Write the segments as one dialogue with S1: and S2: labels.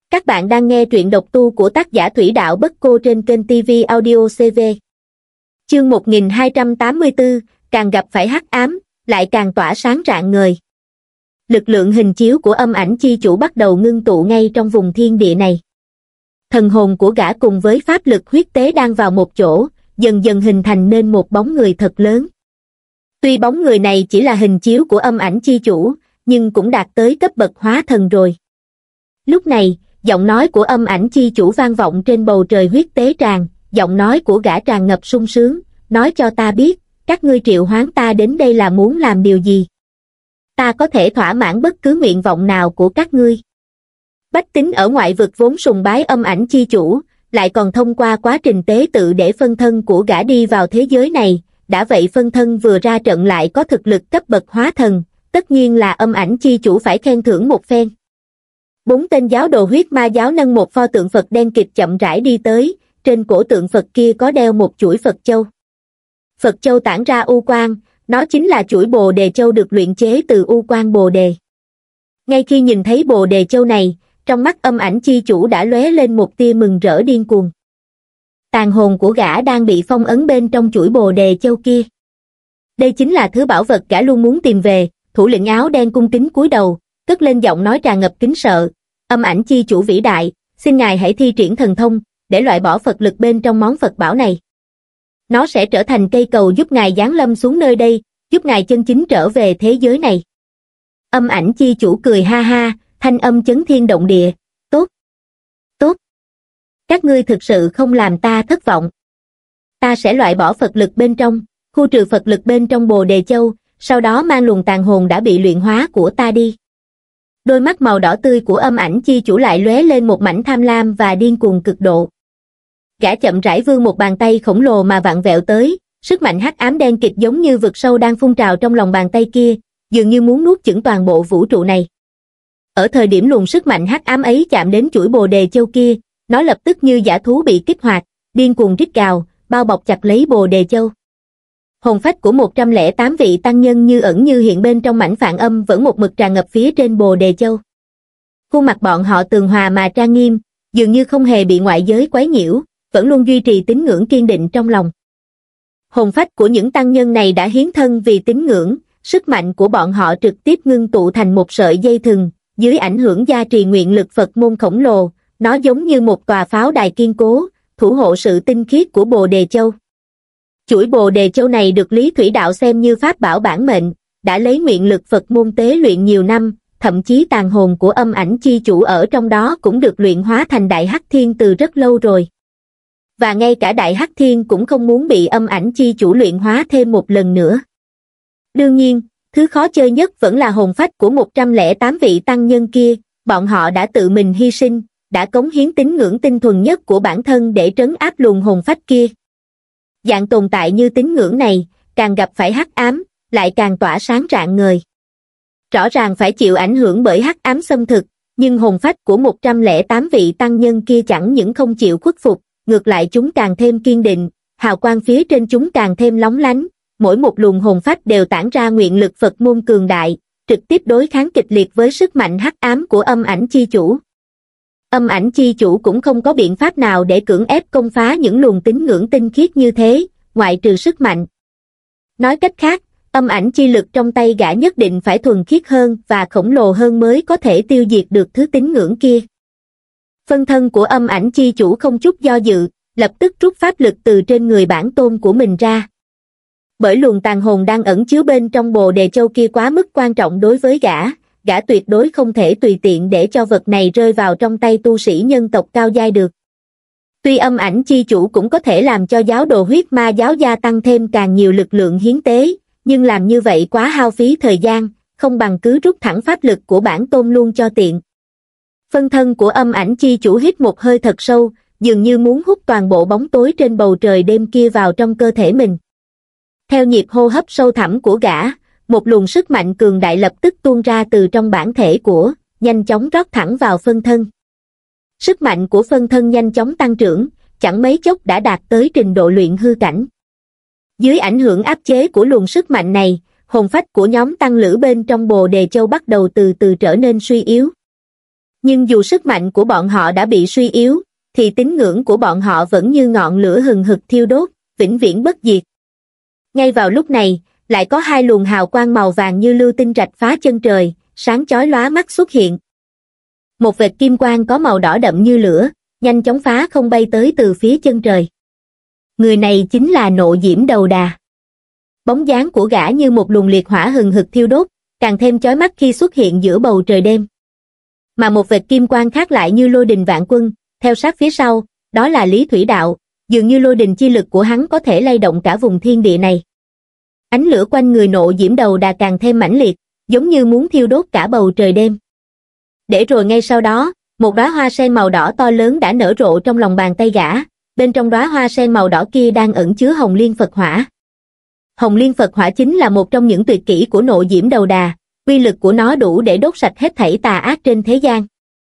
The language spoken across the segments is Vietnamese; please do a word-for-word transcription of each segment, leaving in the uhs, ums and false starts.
S1: Các bạn đang nghe truyện độc tu của tác giả Thủy Đạo Bất Cô trên kênh ti vi Audio xê vê. Chương một nghìn hai trăm tám mươi tư, càng gặp phải hắc ám, lại càng tỏa sáng rạng ngời. Lực lượng hình chiếu của âm ảnh chi chủ bắt đầu ngưng tụ ngay trong vùng thiên địa này. Thần hồn của gã cùng với pháp lực huyết tế đang vào một chỗ, dần dần hình thành nên một bóng người thật lớn. Tuy bóng người này chỉ là hình chiếu của âm ảnh chi chủ, nhưng cũng đạt tới cấp bậc hóa thần rồi. Lúc này, giọng nói của âm ảnh chi chủ vang vọng trên bầu trời huyết tế tràn, giọng nói của gã tràn ngập sung sướng, nói cho ta biết, các ngươi triệu hoán ta đến đây là muốn làm điều gì? Ta có thể thỏa mãn bất cứ nguyện vọng nào của các ngươi. Bách tính ở ngoại vực vốn sùng bái âm ảnh chi chủ, lại còn thông qua quá trình tế tự để phân thân của gã đi vào thế giới này, đã vậy phân thân vừa ra trận lại có thực lực cấp bậc hóa thần, tất nhiên là âm ảnh chi chủ phải khen thưởng một phen. Bốn tên giáo đồ huyết ma giáo nâng một pho tượng Phật đen kịt chậm rãi đi tới, trên cổ tượng Phật kia có đeo một chuỗi Phật châu. Phật châu tản ra u quang, nó chính là chuỗi bồ đề châu được luyện chế từ u quang bồ đề. Ngay khi nhìn thấy bồ đề châu này, trong mắt âm ảnh chi chủ đã lóe lên một tia mừng rỡ điên cuồng. Tàn hồn của gã đang bị phong ấn bên trong chuỗi bồ đề châu kia. Đây chính là thứ bảo vật gã luôn muốn tìm về. Thủ lĩnh áo đen cung kính cúi đầu, cất lên giọng nói tràn ngập kính sợ, âm ảnh chi chủ vĩ đại, xin ngài hãy thi triển thần thông, để loại bỏ Phật lực bên trong món Phật bảo này. Nó sẽ trở thành cây cầu giúp ngài giáng lâm xuống nơi đây, giúp ngài chân chính trở về thế giới này. Âm ảnh chi chủ cười ha ha, thanh âm chấn thiên động địa, tốt, tốt. Các ngươi thực sự không làm ta thất vọng. Ta sẽ loại bỏ Phật lực bên trong, khu trừ Phật lực bên trong bồ đề châu, sau đó mang luồng tàn hồn đã bị luyện hóa của ta đi. Đôi mắt màu đỏ tươi của âm ảnh chi chủ lại lóe lên một mảnh tham lam và điên cuồng cực độ. Gã chậm rãi vươn một bàn tay khổng lồ mà vặn vẹo tới, sức mạnh hắc ám đen kịt giống như vực sâu đang phun trào trong lòng bàn tay kia, dường như muốn nuốt chửng toàn bộ vũ trụ này. Ở thời điểm luồng sức mạnh hắc ám ấy chạm đến chuỗi bồ đề châu kia, nó lập tức như dã thú bị kích hoạt, điên cuồng rít gào, bao bọc chặt lấy bồ đề châu. Hồn phách của một trăm lẻ tám vị tăng nhân như ẩn như hiện bên trong mảnh phản âm vẫn một mực tràn ngập phía trên bồ đề châu. Khuôn mặt bọn họ tường hòa mà trang nghiêm, dường như không hề bị ngoại giới quấy nhiễu, vẫn luôn duy trì tín ngưỡng kiên định trong lòng. Hồn phách của những tăng nhân này đã hiến thân vì tín ngưỡng, sức mạnh của bọn họ trực tiếp ngưng tụ thành một sợi dây thừng, dưới ảnh hưởng gia trì nguyện lực Phật môn khổng lồ, nó giống như một tòa pháo đài kiên cố, thủ hộ sự tinh khiết của bồ đề châu. Chuỗi bồ đề châu này được Lý Thủy Đạo xem như pháp bảo bản mệnh, đã lấy nguyện lực Phật môn tế luyện nhiều năm, thậm chí tàn hồn của âm ảnh chi chủ ở trong đó cũng được luyện hóa thành Đại Hắc Thiên từ rất lâu rồi. Và ngay cả Đại Hắc Thiên cũng không muốn bị âm ảnh chi chủ luyện hóa thêm một lần nữa. Đương nhiên, thứ khó chơi nhất vẫn là hồn phách của một trăm lẻ tám vị tăng nhân kia, bọn họ đã tự mình hy sinh, đã cống hiến tín ngưỡng tinh thuần nhất của bản thân để trấn áp luồng hồn phách kia. Dạng tồn tại như tín ngưỡng này, càng gặp phải hắc ám, lại càng tỏa sáng rạng ngời. Rõ ràng phải chịu ảnh hưởng bởi hắc ám xâm thực, nhưng hồn phách của một trăm lẻ tám vị tăng nhân kia chẳng những không chịu khuất phục, ngược lại chúng càng thêm kiên định, hào quang phía trên chúng càng thêm lóng lánh, mỗi một luồng hồn phách đều tản ra nguyện lực Phật môn cường đại, trực tiếp đối kháng kịch liệt với sức mạnh hắc ám của âm ảnh chi chủ. Âm ảnh chi chủ cũng không có biện pháp nào để cưỡng ép công phá những luồng tín ngưỡng tinh khiết như thế, ngoại trừ sức mạnh. Nói cách khác, âm ảnh chi lực trong tay gã nhất định phải thuần khiết hơn và khổng lồ hơn mới có thể tiêu diệt được thứ tín ngưỡng kia. Phân thân của âm ảnh chi chủ không chút do dự, lập tức rút pháp lực từ trên người bản tôn của mình ra. Bởi luồng tàn hồn đang ẩn chứa bên trong bồ đề châu kia quá mức quan trọng đối với gã, gã tuyệt đối không thể tùy tiện để cho vật này rơi vào trong tay tu sĩ nhân tộc cao giai được. Tuy âm ảnh chi chủ cũng có thể làm cho giáo đồ huyết ma giáo gia tăng thêm càng nhiều lực lượng hiến tế, nhưng làm như vậy quá hao phí thời gian, không bằng cứ rút thẳng pháp lực của bản tôn luôn cho tiện. Phân thân của âm ảnh chi chủ hít một hơi thật sâu, dường như muốn hút toàn bộ bóng tối trên bầu trời đêm kia vào trong cơ thể mình. Theo nhịp hô hấp sâu thẳm của gã, một luồng sức mạnh cường đại lập tức tuôn ra từ trong bản thể của, nhanh chóng rót thẳng vào phân thân. Sức mạnh của phân thân nhanh chóng tăng trưởng, chẳng mấy chốc đã đạt tới trình độ luyện hư cảnh. Dưới ảnh hưởng áp chế của luồng sức mạnh này, hồn phách của nhóm tăng lữ bên trong bồ đề châu bắt đầu từ từ trở nên suy yếu. Nhưng dù sức mạnh của bọn họ đã bị suy yếu, thì tín ngưỡng của bọn họ vẫn như ngọn lửa hừng hực thiêu đốt, vĩnh viễn bất diệt. Ngay vào lúc này, lại có hai luồng hào quang màu vàng như lưu tinh rạch phá chân trời, sáng chói lóa mắt xuất hiện. Một vệt kim quang có màu đỏ đậm như lửa, nhanh chóng phá không bay tới từ phía chân trời. Người này chính là Nộ Diễm Đầu Đà. Bóng dáng của gã như một luồng liệt hỏa hừng hực thiêu đốt, càng thêm chói mắt khi xuất hiện giữa bầu trời đêm. Mà một vệt kim quang khác lại như lôi đình vạn quân, theo sát phía sau, đó là Lý Thủy Đạo, dường như lôi đình chi lực của hắn có thể lay động cả vùng thiên địa này. Ánh lửa quanh người Nộ Diễm Đầu Đà càng thêm mãnh liệt, giống như muốn thiêu đốt cả bầu trời đêm. Để rồi ngay sau đó, một đóa hoa sen màu đỏ to lớn đã nở rộ trong lòng bàn tay gã, bên trong đóa hoa sen màu đỏ kia đang ẩn chứa Hồng Liên Phật Hỏa. Hồng Liên Phật Hỏa chính là một trong những tuyệt kỹ của Nộ Diễm Đầu Đà, uy lực của nó đủ để đốt sạch hết thảy tà ác trên thế gian.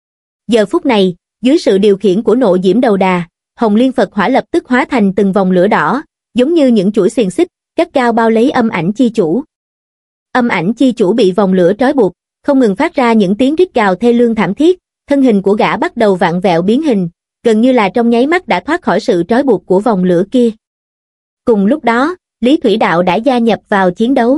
S1: Giờ phút này, dưới sự điều khiển của Nộ Diễm Đầu Đà, Hồng Liên Phật Hỏa lập tức hóa thành từng vòng lửa đỏ, giống như những chuỗi xiềng xích, gắt gao bao lấy Âm Ảnh Chi Chủ. Âm Ảnh Chi Chủ bị vòng lửa trói buộc, không ngừng phát ra những tiếng rít gào thê lương thảm thiết, thân hình của gã bắt đầu vặn vẹo biến hình, gần như là trong nháy mắt đã thoát khỏi sự trói buộc của vòng lửa kia. Cùng lúc đó, Lý Thủy Đạo đã gia nhập vào chiến đấu.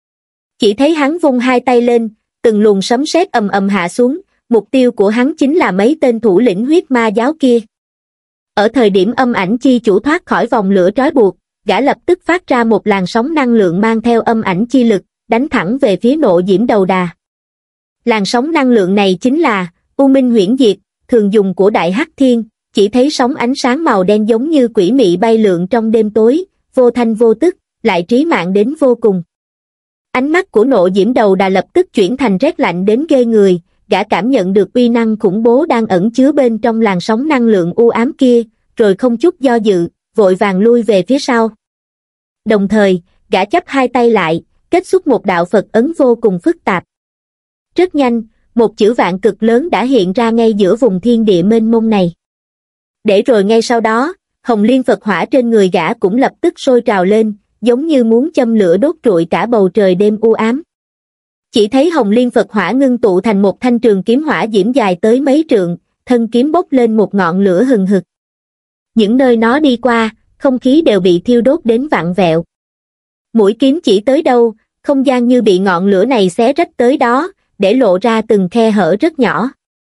S1: Chỉ thấy hắn vung hai tay lên, từng luồng sấm sét ầm ầm hạ xuống, mục tiêu của hắn chính là mấy tên thủ lĩnh huyết ma giáo kia. Ở thời điểm Âm Ảnh Chi Chủ thoát khỏi vòng lửa trói buộc, gã lập tức phát ra một làn sóng năng lượng mang theo âm ảnh chi lực, đánh thẳng về phía Nộ Diễm Đầu Đà. Làn sóng năng lượng này chính là U Minh Huyễn Diệt, thường dùng của Đại Hắc Thiên, chỉ thấy sóng ánh sáng màu đen giống như quỷ mị bay lượn trong đêm tối, vô thanh vô tức, lại trí mạng đến vô cùng. Ánh mắt của Nộ Diễm Đầu Đà lập tức chuyển thành rét lạnh đến ghê người, gã cảm nhận được uy năng khủng bố đang ẩn chứa bên trong làn sóng năng lượng u ám kia, rồi không chút do dự, vội vàng lui về phía sau. Đồng thời, gã chắp hai tay lại, kết xuất một đạo Phật ấn vô cùng phức tạp. Rất nhanh, một chữ vạn cực lớn đã hiện ra ngay giữa vùng thiên địa mênh mông này. Để rồi ngay sau đó, Hồng Liên Phật Hỏa trên người gã cũng lập tức sôi trào lên, giống như muốn châm lửa đốt trụi cả bầu trời đêm u ám. Chỉ thấy Hồng Liên Phật Hỏa ngưng tụ thành một thanh trường kiếm hỏa diễm dài tới mấy trượng, thân kiếm bốc lên một ngọn lửa hừng hực. Những nơi nó đi qua, không khí đều bị thiêu đốt đến vặn vẹo. Mũi kiếm chỉ tới đâu, không gian như bị ngọn lửa này xé rách tới đó, để lộ ra từng khe hở rất nhỏ.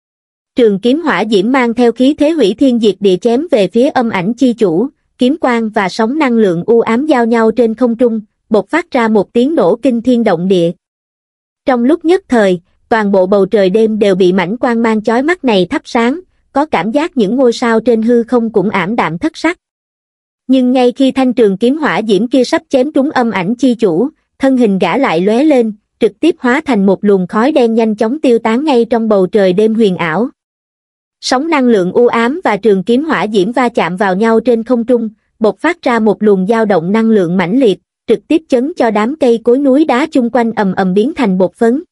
S1: Trường kiếm hỏa diễm mang theo khí thế hủy thiên diệt địa chém về phía Âm Ảnh Chi Chủ, kiếm quang và sóng năng lượng u ám giao nhau trên không trung, bộc phát ra một tiếng nổ kinh thiên động địa. Trong lúc nhất thời, toàn bộ bầu trời đêm đều bị mảnh quang mang chói mắt này thắp sáng, có cảm giác những ngôi sao trên hư không cũng ảm đạm thất sắc. Nhưng ngay khi thanh trường kiếm hỏa diễm kia sắp chém trúng Âm Ảnh Chi Chủ, thân hình gã lại lóe lên, trực tiếp hóa thành một luồng khói đen nhanh chóng tiêu tán ngay trong bầu trời đêm huyền ảo. Sóng năng lượng u ám và trường kiếm hỏa diễm va chạm vào nhau trên không trung, bộc phát ra một luồng dao động năng lượng mãnh liệt, trực tiếp chấn cho đám cây cối núi đá chung quanh ầm ầm biến thành bột phấn.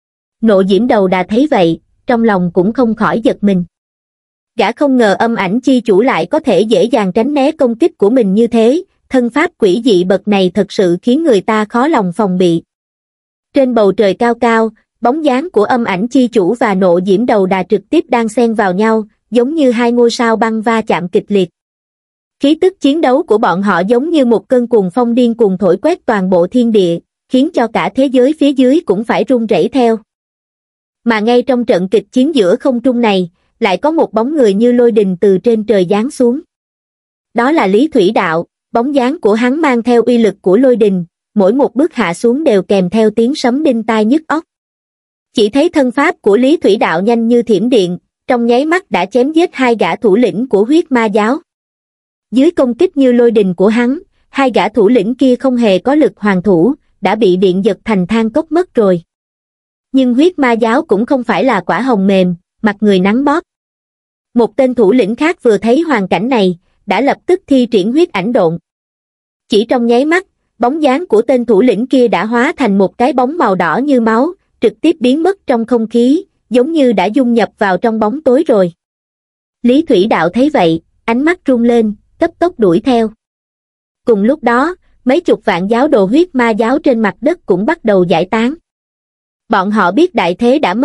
S1: Nộ Diễm Đầu Đà thấy vậy, trong lòng cũng không khỏi giật mình. Gã không ngờ Âm Ảnh Chi Chủ lại có thể dễ dàng tránh né công kích của mình như thế, thân pháp quỷ dị bậc này thật sự khiến người ta khó lòng phòng bị. Trên bầu trời cao cao, bóng dáng của Âm Ảnh Chi Chủ và Nộ Diễm Đầu Đà trực tiếp đan xen vào nhau, giống như hai ngôi sao băng va chạm kịch liệt. Khí tức chiến đấu của bọn họ giống như một cơn cuồng phong điên cuồng thổi quét toàn bộ thiên địa, khiến cho cả thế giới phía dưới cũng phải rung rẩy theo. Mà ngay trong trận kịch chiến giữa không trung này, lại có một bóng người như lôi đình từ trên trời giáng xuống. Đó là Lý Thủy Đạo, bóng dáng của hắn mang theo uy lực của lôi đình, mỗi một bước hạ xuống đều kèm theo tiếng sấm đinh tai nhức óc. Chỉ thấy thân pháp của Lý Thủy Đạo nhanh như thiểm điện, trong nháy mắt đã chém giết hai gã thủ lĩnh của huyết ma giáo. Dưới công kích như lôi đình của hắn, hai gã thủ lĩnh kia không hề có lực hoàn thủ, đã bị điện giật thành than cốc mất rồi. Nhưng huyết ma giáo cũng không phải là quả hồng mềm, mặt người nắng bóp. Một tên thủ lĩnh khác vừa thấy hoàn cảnh này, đã lập tức thi triển huyết ảnh độn. Chỉ trong nháy mắt, bóng dáng của tên thủ lĩnh kia đã hóa thành một cái bóng màu đỏ như máu, trực tiếp biến mất trong không khí, giống như đã dung nhập vào trong bóng tối rồi. Lý Thủy Đạo thấy vậy, ánh mắt rung lên, cấp tốc đuổi theo. Cùng lúc đó, mấy chục vạn giáo đồ huyết ma giáo trên mặt đất cũng bắt đầu giải tán. Bọn họ biết đại thế đã mất,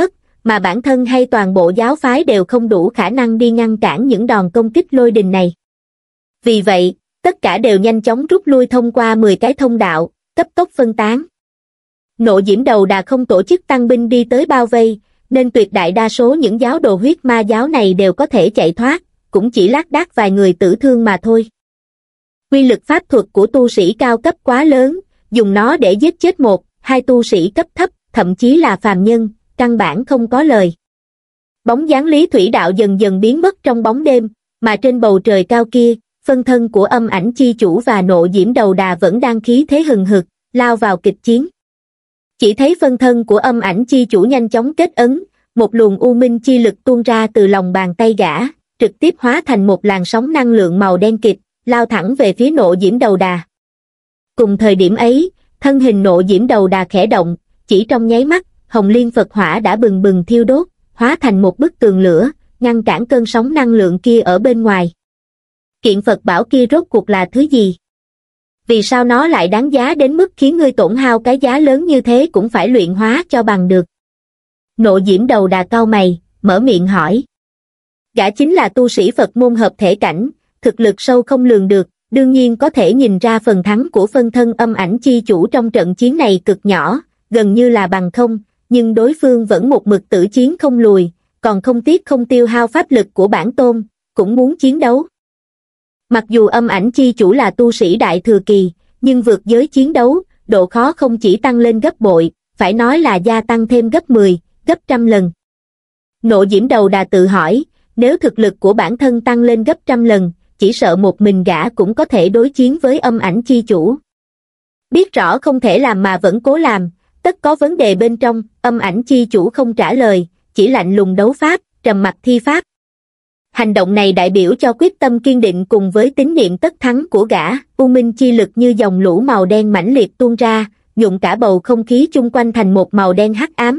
S1: mà bản thân hay toàn bộ giáo phái đều không đủ khả năng đi ngăn cản những đòn công kích lôi đình này. Vì vậy, tất cả đều nhanh chóng rút lui thông qua mười cái thông đạo, cấp tốc phân tán. Nộ Diễm Đầu Đà không tổ chức tăng binh đi tới bao vây, nên tuyệt đại đa số những giáo đồ huyết ma giáo này đều có thể chạy thoát, cũng chỉ lác đác vài người tử thương mà thôi. Quy lực pháp thuật của tu sĩ cao cấp quá lớn, dùng nó để giết chết một, hai tu sĩ cấp thấp, thậm chí là phàm nhân, căn bản không có lời. Bóng dáng Lý Thủy Đạo dần dần biến mất trong bóng đêm, mà trên bầu trời cao kia, phân thân của Âm Ảnh Chi Chủ và Nộ Diễm Đầu Đà vẫn đang khí thế hừng hực, lao vào kịch chiến. Chỉ thấy phân thân của Âm Ảnh Chi Chủ nhanh chóng kết ấn, một luồng u minh chi lực tuôn ra từ lòng bàn tay gã, trực tiếp hóa thành một làn sóng năng lượng màu đen kịt, lao thẳng về phía Nộ Diễm Đầu Đà. Cùng thời điểm ấy, thân hình Nộ Diễm Đầu Đà khẽ động, chỉ trong nháy mắt, Hồng Liên Phật Hỏa đã bừng bừng thiêu đốt, hóa thành một bức tường lửa, ngăn cản cơn sóng năng lượng kia ở bên ngoài. Kiện Phật bảo kia rốt cuộc là thứ gì? Vì sao nó lại đáng giá đến mức khiến ngươi tổn hao cái giá lớn như thế cũng phải luyện hóa cho bằng được? Nộ Diễm Đầu Đà cau mày, mở miệng hỏi. Gã chính là tu sĩ Phật môn hợp thể cảnh, thực lực sâu không lường được, đương nhiên có thể nhìn ra phần thắng của phân thân Âm Ảnh Chi Chủ trong trận chiến này cực nhỏ, gần như là bằng không, nhưng đối phương vẫn một mực tử chiến không lùi, còn không tiếc không tiêu hao pháp lực của bản tôn, cũng muốn chiến đấu. Mặc dù Âm Ảnh Chi Chủ là tu sĩ đại thừa kỳ, nhưng vượt giới chiến đấu, độ khó không chỉ tăng lên gấp bội, phải nói là gia tăng thêm gấp mười, gấp trăm lần. Nộ Diễm Đầu Đà tự hỏi, nếu thực lực của bản thân tăng lên gấp trăm lần, chỉ sợ một mình gã cũng có thể đối chiến với Âm Ảnh Chi Chủ. Biết rõ không thể làm mà vẫn cố làm, tất có vấn đề bên trong. Âm Ảnh Chi Chủ không trả lời, chỉ lạnh lùng đấu pháp, trầm mặc thi pháp. Hành động này đại biểu cho quyết tâm kiên định cùng với tín niệm tất thắng của gã. U minh chi lực như dòng lũ màu đen mãnh liệt tuôn ra, nhuộm cả bầu không khí chung quanh thành một màu đen hắc ám.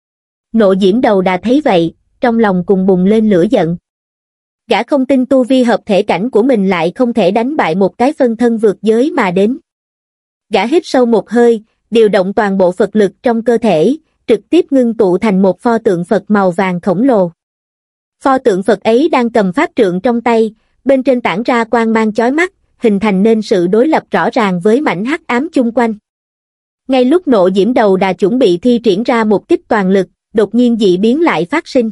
S1: Nộ Diễm Đầu Đà thấy vậy, trong lòng cùng bùng lên lửa giận. Gã không tin tu vi hợp thể cảnh của mình lại không thể đánh bại một cái phân thân vượt giới mà đến. Gã hít sâu một hơi, điều động toàn bộ Phật lực trong cơ thể, trực tiếp ngưng tụ thành một pho tượng Phật màu vàng khổng lồ. Pho tượng Phật ấy đang cầm pháp trượng trong tay, bên trên tản ra quang mang chói mắt, hình thành nên sự đối lập rõ ràng với mảnh hắc ám chung quanh. Ngay lúc Nộ Diễm Đầu Đà chuẩn bị thi triển ra một kích toàn lực, đột nhiên dị biến lại phát sinh.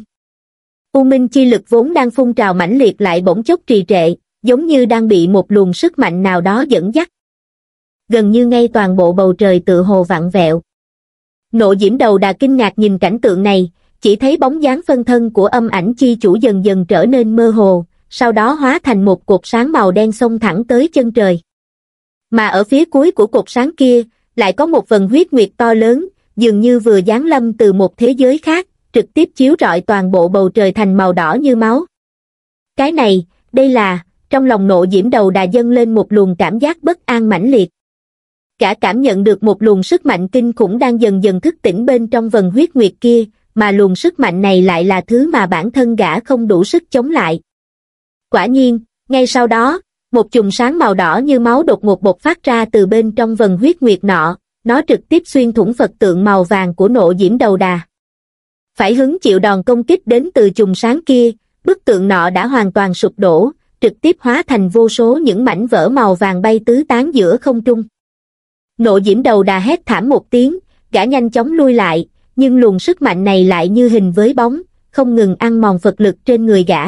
S1: U minh chi lực vốn đang phun trào mãnh liệt lại bỗng chốc trì trệ, giống như đang bị một luồng sức mạnh nào đó dẫn dắt. Gần như ngay toàn bộ bầu trời tự hồ vặn vẹo. Nộ Diễm Đầu Đà kinh ngạc nhìn cảnh tượng này, chỉ thấy bóng dáng phân thân của Âm Ảnh Chi Chủ dần dần trở nên mơ hồ, sau đó hóa thành một cột sáng màu đen xông thẳng tới chân trời. Mà ở phía cuối của cột sáng kia, lại có một vầng huyết nguyệt to lớn, dường như vừa giáng lâm từ một thế giới khác, trực tiếp chiếu rọi toàn bộ bầu trời thành màu đỏ như máu. Cái này, đây là, trong lòng Nộ Diễm Đầu Đà dâng lên một luồng cảm giác bất an mãnh liệt. Gã cảm nhận được một luồng sức mạnh kinh khủng đang dần dần thức tỉnh bên trong vầng huyết nguyệt kia, mà luồng sức mạnh này lại là thứ mà bản thân gã không đủ sức chống lại. Quả nhiên, ngay sau đó, một chùm sáng màu đỏ như máu đột ngột bộc phát ra từ bên trong vầng huyết nguyệt nọ, nó trực tiếp xuyên thủng Phật tượng màu vàng của Nộ Diễm Đầu Đà. Phải hứng chịu đòn công kích đến từ chùm sáng kia, bức tượng nọ đã hoàn toàn sụp đổ, trực tiếp hóa thành vô số những mảnh vỡ màu vàng bay tứ tán giữa không trung. Nộ Diễm Đầu Đà hét thảm một tiếng, gã nhanh chóng lui lại, nhưng luồng sức mạnh này lại như hình với bóng, không ngừng ăn mòn Phật lực trên người gã.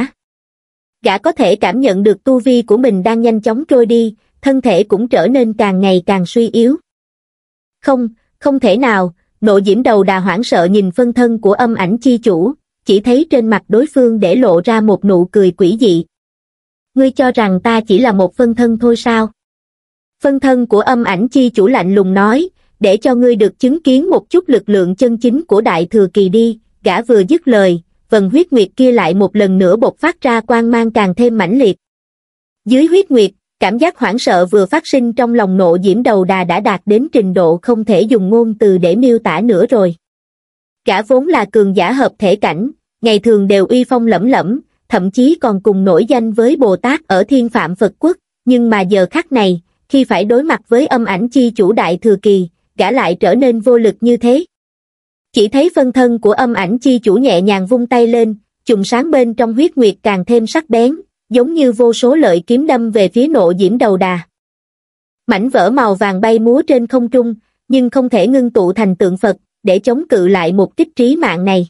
S1: Gã có thể cảm nhận được tu vi của mình đang nhanh chóng trôi đi, thân thể cũng trở nên càng ngày càng suy yếu. Không, không thể nào. Nộ Diễm Đầu Đà hoảng sợ nhìn phân thân của Âm Ảnh Chi Chủ, chỉ thấy trên mặt đối phương để lộ ra một nụ cười quỷ dị. Ngươi cho rằng ta chỉ là một phân thân thôi sao? Phân thân của Âm Ảnh Chi Chủ lạnh lùng nói, để cho ngươi được chứng kiến một chút lực lượng chân chính của Đại Thừa Kỳ đi. Gã vừa dứt lời, vầng huyết nguyệt kia lại một lần nữa bộc phát ra quang mang càng thêm mãnh liệt. Dưới huyết nguyệt, cảm giác hoảng sợ vừa phát sinh trong lòng Nộ Diễm Đầu Đà đã đạt đến trình độ không thể dùng ngôn từ để miêu tả nữa rồi. Gã vốn là cường giả hợp thể cảnh, ngày thường đều uy phong lẫm lẫm, thậm chí còn cùng nổi danh với Bồ Tát ở Thiên Phạm Phật Quốc, nhưng mà giờ khắc này, khi phải đối mặt với Âm Ảnh Chi Chủ Đại Thừa Kỳ, gã lại trở nên vô lực như thế. Chỉ thấy phân thân của âm ảnh chi chủ nhẹ nhàng vung tay lên, chùm sáng bên trong huyết nguyệt càng thêm sắc bén, giống như vô số lợi kiếm đâm về phía Nộ Diễm Đầu Đà. Mảnh vỡ màu vàng bay múa trên không trung, nhưng không thể ngưng tụ thành tượng Phật, để chống cự lại một kích trí mạng này.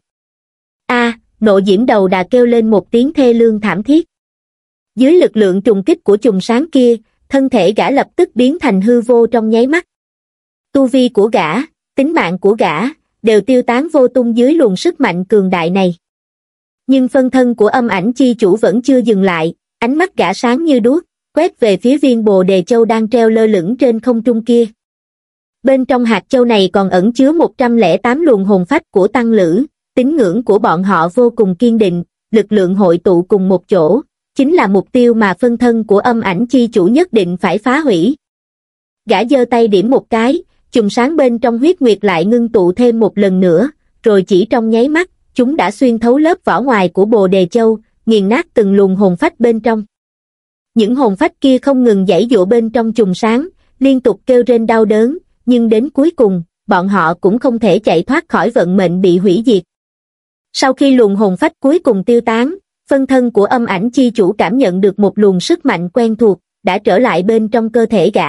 S1: A, Nộ Diễm Đầu Đà kêu lên một tiếng thê lương thảm thiết. Dưới lực lượng trùng kích của chùm sáng kia, thân thể gã lập tức biến thành hư vô trong nháy mắt. Tu vi của gã, tính mạng của gã, đều tiêu tán vô tung dưới luồng sức mạnh cường đại này. Nhưng phân thân của âm ảnh chi chủ vẫn chưa dừng lại, ánh mắt gã sáng như đuốc, quét về phía viên bồ đề châu đang treo lơ lửng trên không trung kia. Bên trong hạt châu này còn ẩn chứa một trăm lẻ tám luồng hồn phách của tăng lữ, tín ngưỡng của bọn họ vô cùng kiên định, lực lượng hội tụ cùng một chỗ, chính là mục tiêu mà phân thân của âm ảnh chi chủ nhất định phải phá hủy. Gã giơ tay điểm một cái, chùm sáng bên trong huyết nguyệt lại ngưng tụ thêm một lần nữa, rồi chỉ trong nháy mắt, chúng đã xuyên thấu lớp vỏ ngoài của bồ đề châu, nghiền nát từng luồng hồn phách bên trong. Những hồn phách kia không ngừng giãy giụa bên trong chùm sáng, liên tục kêu rên đau đớn, nhưng đến cuối cùng, bọn họ cũng không thể chạy thoát khỏi vận mệnh bị hủy diệt. Sau khi luồng hồn phách cuối cùng tiêu tán, phân thân của âm ảnh chi chủ cảm nhận được một luồng sức mạnh quen thuộc, đã trở lại bên trong cơ thể gã.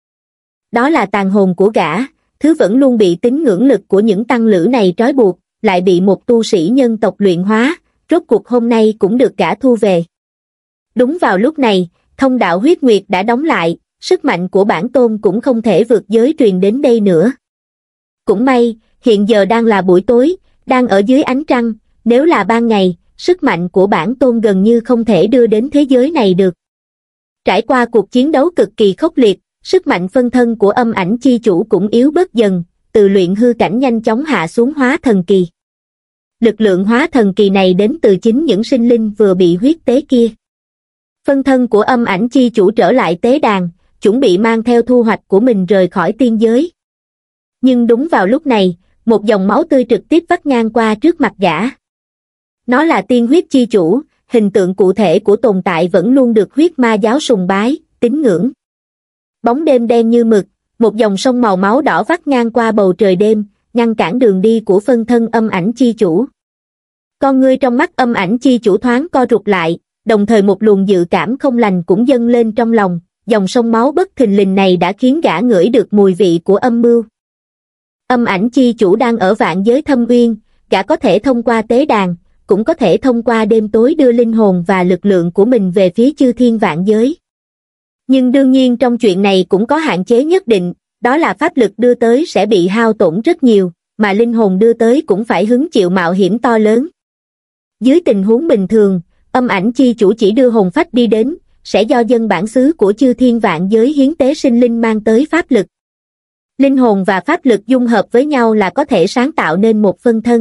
S1: Đó là tàn hồn của gã, thứ vẫn luôn bị tín ngưỡng lực của những tăng lữ này trói buộc, lại bị một tu sĩ nhân tộc luyện hóa, rốt cuộc hôm nay cũng được gã thu về. Đúng vào lúc này, thông đạo huyết nguyệt đã đóng lại, sức mạnh của bản tôn cũng không thể vượt giới truyền đến đây nữa. Cũng may, hiện giờ đang là buổi tối, đang ở dưới ánh trăng, nếu là ban ngày, sức mạnh của bản tôn gần như không thể đưa đến thế giới này được. Trải qua cuộc chiến đấu cực kỳ khốc liệt, sức mạnh phân thân của âm ảnh chi chủ cũng yếu bớt dần, từ luyện hư cảnh nhanh chóng hạ xuống hóa thần kỳ. Lực lượng hóa thần kỳ này đến từ chính những sinh linh vừa bị huyết tế kia. Phân thân của âm ảnh chi chủ trở lại tế đàn, chuẩn bị mang theo thu hoạch của mình rời khỏi tiên giới. Nhưng đúng vào lúc này, một dòng máu tươi trực tiếp vắt ngang qua trước mặt gã. Nó là tiên huyết chi chủ, hình tượng cụ thể của tồn tại vẫn luôn được huyết ma giáo sùng bái, tín ngưỡng. Bóng đêm đen như mực, một dòng sông màu máu đỏ vắt ngang qua bầu trời đêm, ngăn cản đường đi của phân thân âm ảnh chi chủ. Con ngươi trong mắt âm ảnh chi chủ thoáng co rụt lại, đồng thời một luồng dự cảm không lành cũng dâng lên trong lòng, dòng sông máu bất thình lình này đã khiến gã ngửi được mùi vị của âm mưu. Âm ảnh chi chủ đang ở vạn giới thâm uyên, gã có thể thông qua tế đàn, cũng có thể thông qua đêm tối đưa linh hồn và lực lượng của mình về phía chư thiên vạn giới. Nhưng đương nhiên trong chuyện này cũng có hạn chế nhất định, đó là pháp lực đưa tới sẽ bị hao tổn rất nhiều, mà linh hồn đưa tới cũng phải hứng chịu mạo hiểm to lớn. Dưới tình huống bình thường, âm ảnh chi chủ chỉ đưa hồn phách đi đến, sẽ do dân bản xứ của chư thiên vạn giới hiến tế sinh linh mang tới pháp lực. Linh hồn và pháp lực dung hợp với nhau là có thể sáng tạo nên một phân thân.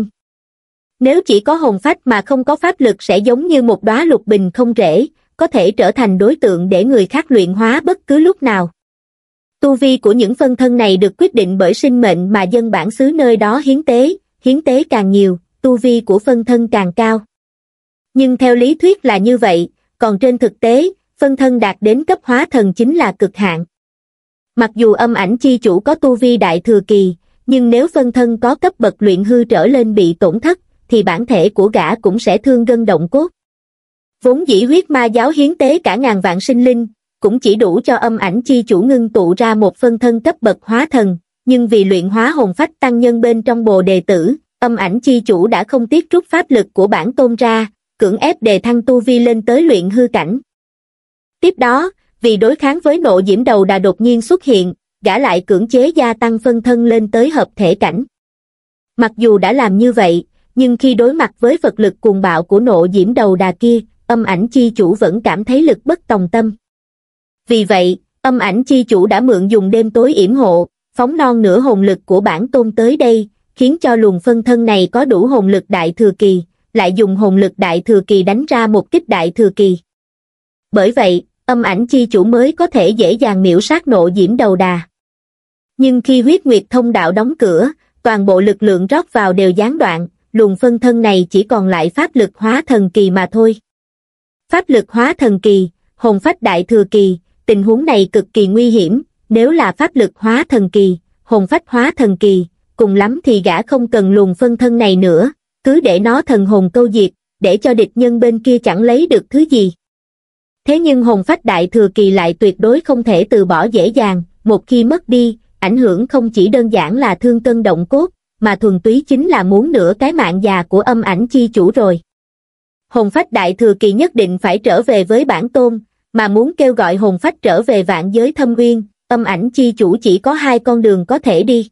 S1: Nếu chỉ có hồn phách mà không có pháp lực sẽ giống như một đóa lục bình không rễ, có thể trở thành đối tượng để người khác luyện hóa bất cứ lúc nào. Tu vi của những phân thân này được quyết định bởi sinh mệnh mà dân bản xứ nơi đó hiến tế, hiến tế càng nhiều, tu vi của phân thân càng cao. Nhưng theo lý thuyết là như vậy, còn trên thực tế, phân thân đạt đến cấp hóa thần chính là cực hạn. Mặc dù âm ảnh chi chủ có tu vi đại thừa kỳ, nhưng nếu phân thân có cấp bậc luyện hư trở lên bị tổn thất, thì bản thể của gã cũng sẽ thương gân động cốt. Vốn dĩ huyết ma giáo hiến tế cả ngàn vạn sinh linh, cũng chỉ đủ cho âm ảnh chi chủ ngưng tụ ra một phân thân cấp bậc hóa thần, nhưng vì luyện hóa hồn phách tăng nhân bên trong bồ đề tử, âm ảnh chi chủ đã không tiếc rút pháp lực của bản tôn ra, cưỡng ép đề thăng tu vi lên tới luyện hư cảnh. Tiếp đó, vì đối kháng với Nộ Diễm Đầu Đà đột nhiên xuất hiện, gã lại cưỡng chế gia tăng phân thân lên tới hợp thể cảnh. Mặc dù đã làm như vậy, nhưng khi đối mặt với vật lực cuồng bạo của Nộ Diễm Đầu Đà kia, âm ảnh chi chủ vẫn cảm thấy lực bất tòng tâm. Vì vậy, âm ảnh chi chủ đã mượn dùng đêm tối yểm hộ, phóng non nửa hồn lực của bản tôn tới đây, khiến cho luồng phân thân này có đủ hồn lực đại thừa kỳ, lại dùng hồn lực đại thừa kỳ đánh ra một kích đại thừa kỳ. Bởi vậy, âm ảnh chi chủ mới có thể dễ dàng miễu sát Nộ Diễm Đầu Đà. Nhưng khi huyết nguyệt thông đạo đóng cửa, toàn bộ lực lượng rót vào đều gián đoạn, luồng phân thân này chỉ còn lại pháp lực hóa thần kỳ mà thôi. Pháp lực hóa thần kỳ, hồn phách đại thừa kỳ, tình huống này cực kỳ nguy hiểm, nếu là pháp lực hóa thần kỳ, hồn phách hóa thần kỳ, cùng lắm thì gã không cần luồng phân thân này nữa, cứ để nó thần hồn câu diệt, để cho địch nhân bên kia chẳng lấy được thứ gì. Thế nhưng hồn phách đại thừa kỳ lại tuyệt đối không thể từ bỏ dễ dàng, một khi mất đi, ảnh hưởng không chỉ đơn giản là thương cân động cốt, mà thuần túy chính là muốn nửa cái mạng già của âm ảnh chi chủ rồi. Hồn phách đại thừa kỳ nhất định phải trở về với bản tôn, mà muốn kêu gọi hồn phách trở về vạn giới thâm uyên, âm ảnh chi chủ chỉ có hai con đường có thể đi.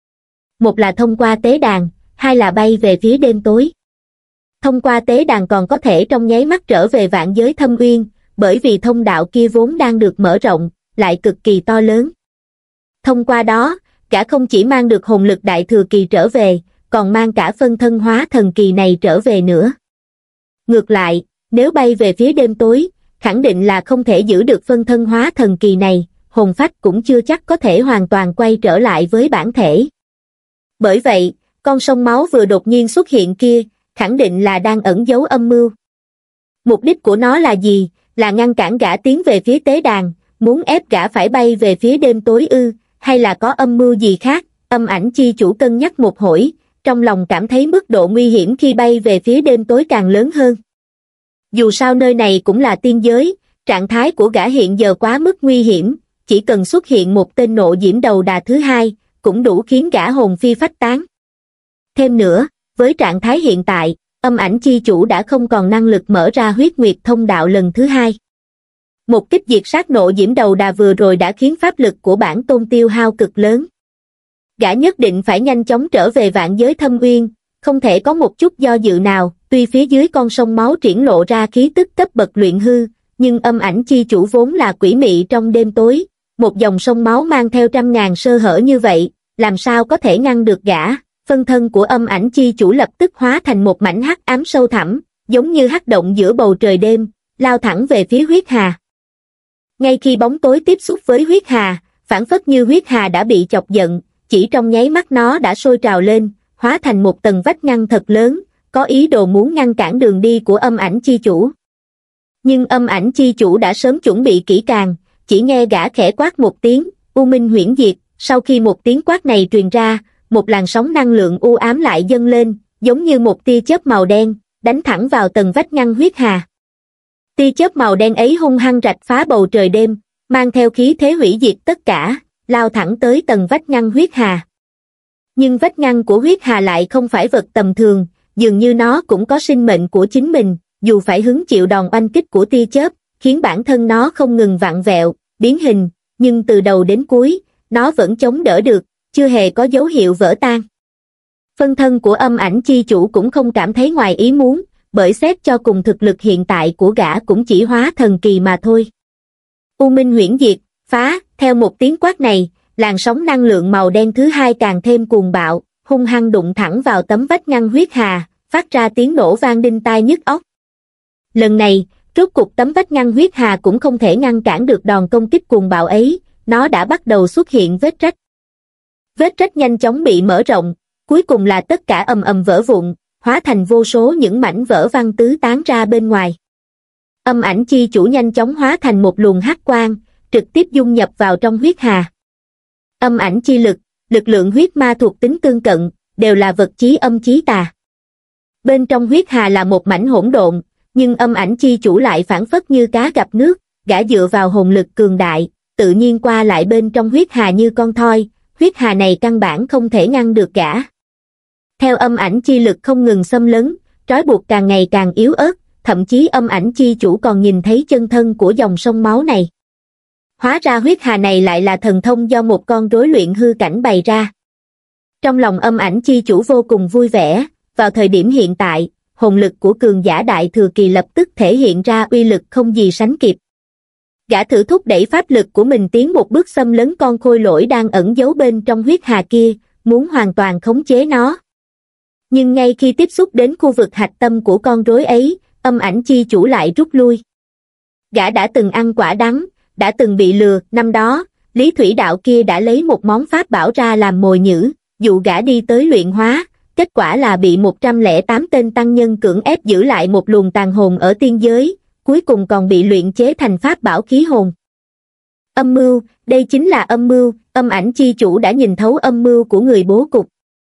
S1: Một là thông qua tế đàn, hai là bay về phía đêm tối. Thông qua tế đàn còn có thể trong nháy mắt trở về vạn giới thâm uyên, bởi vì thông đạo kia vốn đang được mở rộng, lại cực kỳ to lớn. Thông qua đó, gã không chỉ mang được hồn lực đại thừa kỳ trở về, còn mang cả phân thân hóa thần kỳ này trở về nữa. Ngược lại, nếu bay về phía đêm tối, khẳng định là không thể giữ được phân thân hóa thần kỳ này, hồn phách cũng chưa chắc có thể hoàn toàn quay trở lại với bản thể. Bởi vậy, con sông máu vừa đột nhiên xuất hiện kia, khẳng định là đang ẩn giấu âm mưu. Mục đích của nó là gì? Là ngăn cản gã tiến về phía tế đàn, muốn ép gã phải bay về phía đêm tối ư, hay là có âm mưu gì khác? Âm ảnh chi chủ cân nhắc một hồi, trong lòng cảm thấy mức độ nguy hiểm khi bay về phía đêm tối càng lớn hơn. Dù sao nơi này cũng là tiên giới, trạng thái của gã hiện giờ quá mức nguy hiểm, chỉ cần xuất hiện một tên nộ diễm đầu đà thứ hai, cũng đủ khiến gã hồn phi phách tán. Thêm nữa, với trạng thái hiện tại, âm ảnh chi chủ đã không còn năng lực mở ra huyết nguyệt thông đạo lần thứ hai. Một kích diệt sát nộ diễm đầu đà vừa rồi đã khiến pháp lực của bản tôn tiêu hao cực lớn. Gã nhất định phải nhanh chóng trở về vạn giới thâm uyên, không thể có một chút do dự nào. Tuy phía dưới con sông máu triển lộ ra khí tức cấp bậc luyện hư, nhưng âm ảnh chi chủ vốn là quỷ mị trong đêm tối, một dòng sông máu mang theo trăm ngàn sơ hở như vậy, làm sao có thể ngăn được gã? Phân thân của âm ảnh chi chủ lập tức hóa thành một mảnh hắc ám sâu thẳm, giống như hắc động giữa bầu trời đêm, lao thẳng về phía huyết hà. Ngay khi bóng tối tiếp xúc với huyết hà, phảng phất như huyết hà đã bị chọc giận, chỉ trong nháy mắt nó đã sôi trào lên, hóa thành một tầng vách ngăn thật lớn, có ý đồ muốn ngăn cản đường đi của âm ảnh chi chủ. Nhưng âm ảnh chi chủ đã sớm chuẩn bị kỹ càng, chỉ nghe gã khẽ quát một tiếng, U Minh huyễn diệt, sau khi một tiếng quát này truyền ra, một làn sóng năng lượng u ám lại dâng lên, giống như một tia chớp màu đen, đánh thẳng vào tầng vách ngăn huyết hà. Tia chớp màu đen ấy hung hăng rạch phá bầu trời đêm, mang theo khí thế hủy diệt tất cả, lao thẳng tới tầng vách ngăn huyết hà. Nhưng vách ngăn của huyết hà lại không phải vật tầm thường, dường như nó cũng có sinh mệnh của chính mình, dù phải hứng chịu đòn oanh kích của tia chớp, khiến bản thân nó không ngừng vặn vẹo, biến hình, nhưng từ đầu đến cuối, nó vẫn chống đỡ được, chưa hề có dấu hiệu vỡ tan. Phân thân của âm ảnh chi chủ cũng không cảm thấy ngoài ý muốn, bởi xét cho cùng thực lực hiện tại của gã cũng chỉ hóa thần kỳ mà thôi. U Minh huyễn diệt, phá, theo một tiếng quát này, làn sóng năng lượng màu đen thứ hai càng thêm cuồng bạo, hung hăng đụng thẳng vào tấm vách ngăn huyết hà, phát ra tiếng nổ vang đinh tai nhức óc. Lần này, rốt cục tấm vách ngăn huyết hà cũng không thể ngăn cản được đòn công kích cuồng bạo ấy, nó đã bắt đầu xuất hiện vết rách. Vết rách nhanh chóng bị mở rộng, cuối cùng là tất cả ầm ầm vỡ vụn, hóa thành vô số những mảnh vỡ văng tứ tán ra bên ngoài. Âm ảnh chi chủ nhanh chóng hóa thành một luồng hắc quang, trực tiếp dung nhập vào trong huyết hà. Âm ảnh chi lực, lực lượng huyết ma thuộc tính tương cận, đều là vật chí âm chí tà. Bên trong huyết hà là một mảnh hỗn độn, nhưng âm ảnh chi chủ lại phảng phất như cá gặp nước, gã dựa vào hồn lực cường đại, tự nhiên qua lại bên trong huyết hà như con thoi, huyết hà này căn bản không thể ngăn được gã. Theo âm ảnh chi lực không ngừng xâm lấn, trói buộc càng ngày càng yếu ớt, thậm chí âm ảnh chi chủ còn nhìn thấy chân thân của dòng sông máu này. Hóa ra huyết hà này lại là thần thông do một con rối luyện hư cảnh bày ra. Trong lòng âm ảnh chi chủ vô cùng vui vẻ, vào thời điểm hiện tại, hồn lực của cường giả đại thừa kỳ lập tức thể hiện ra uy lực không gì sánh kịp. Gã thử thúc đẩy pháp lực của mình tiến một bước xâm lấn con khôi lỗi đang ẩn giấu bên trong huyết hà kia, muốn hoàn toàn khống chế nó. Nhưng ngay khi tiếp xúc đến khu vực hạch tâm của con rối ấy, âm ảnh chi chủ lại rút lui. Gã đã từng ăn quả đắng, đã từng bị lừa, năm đó, Lý Thủy Đạo kia đã lấy một món pháp bảo ra làm mồi nhử, dụ gã đi tới luyện hóa, kết quả là bị một trăm lẻ tám tên tăng nhân cưỡng ép giữ lại một luồng tàn hồn ở tiên giới, cuối cùng còn bị luyện chế thành pháp bảo khí hồn. Âm mưu, đây chính là âm mưu, âm ảnh chi chủ đã nhìn thấu âm mưu của người bố cục.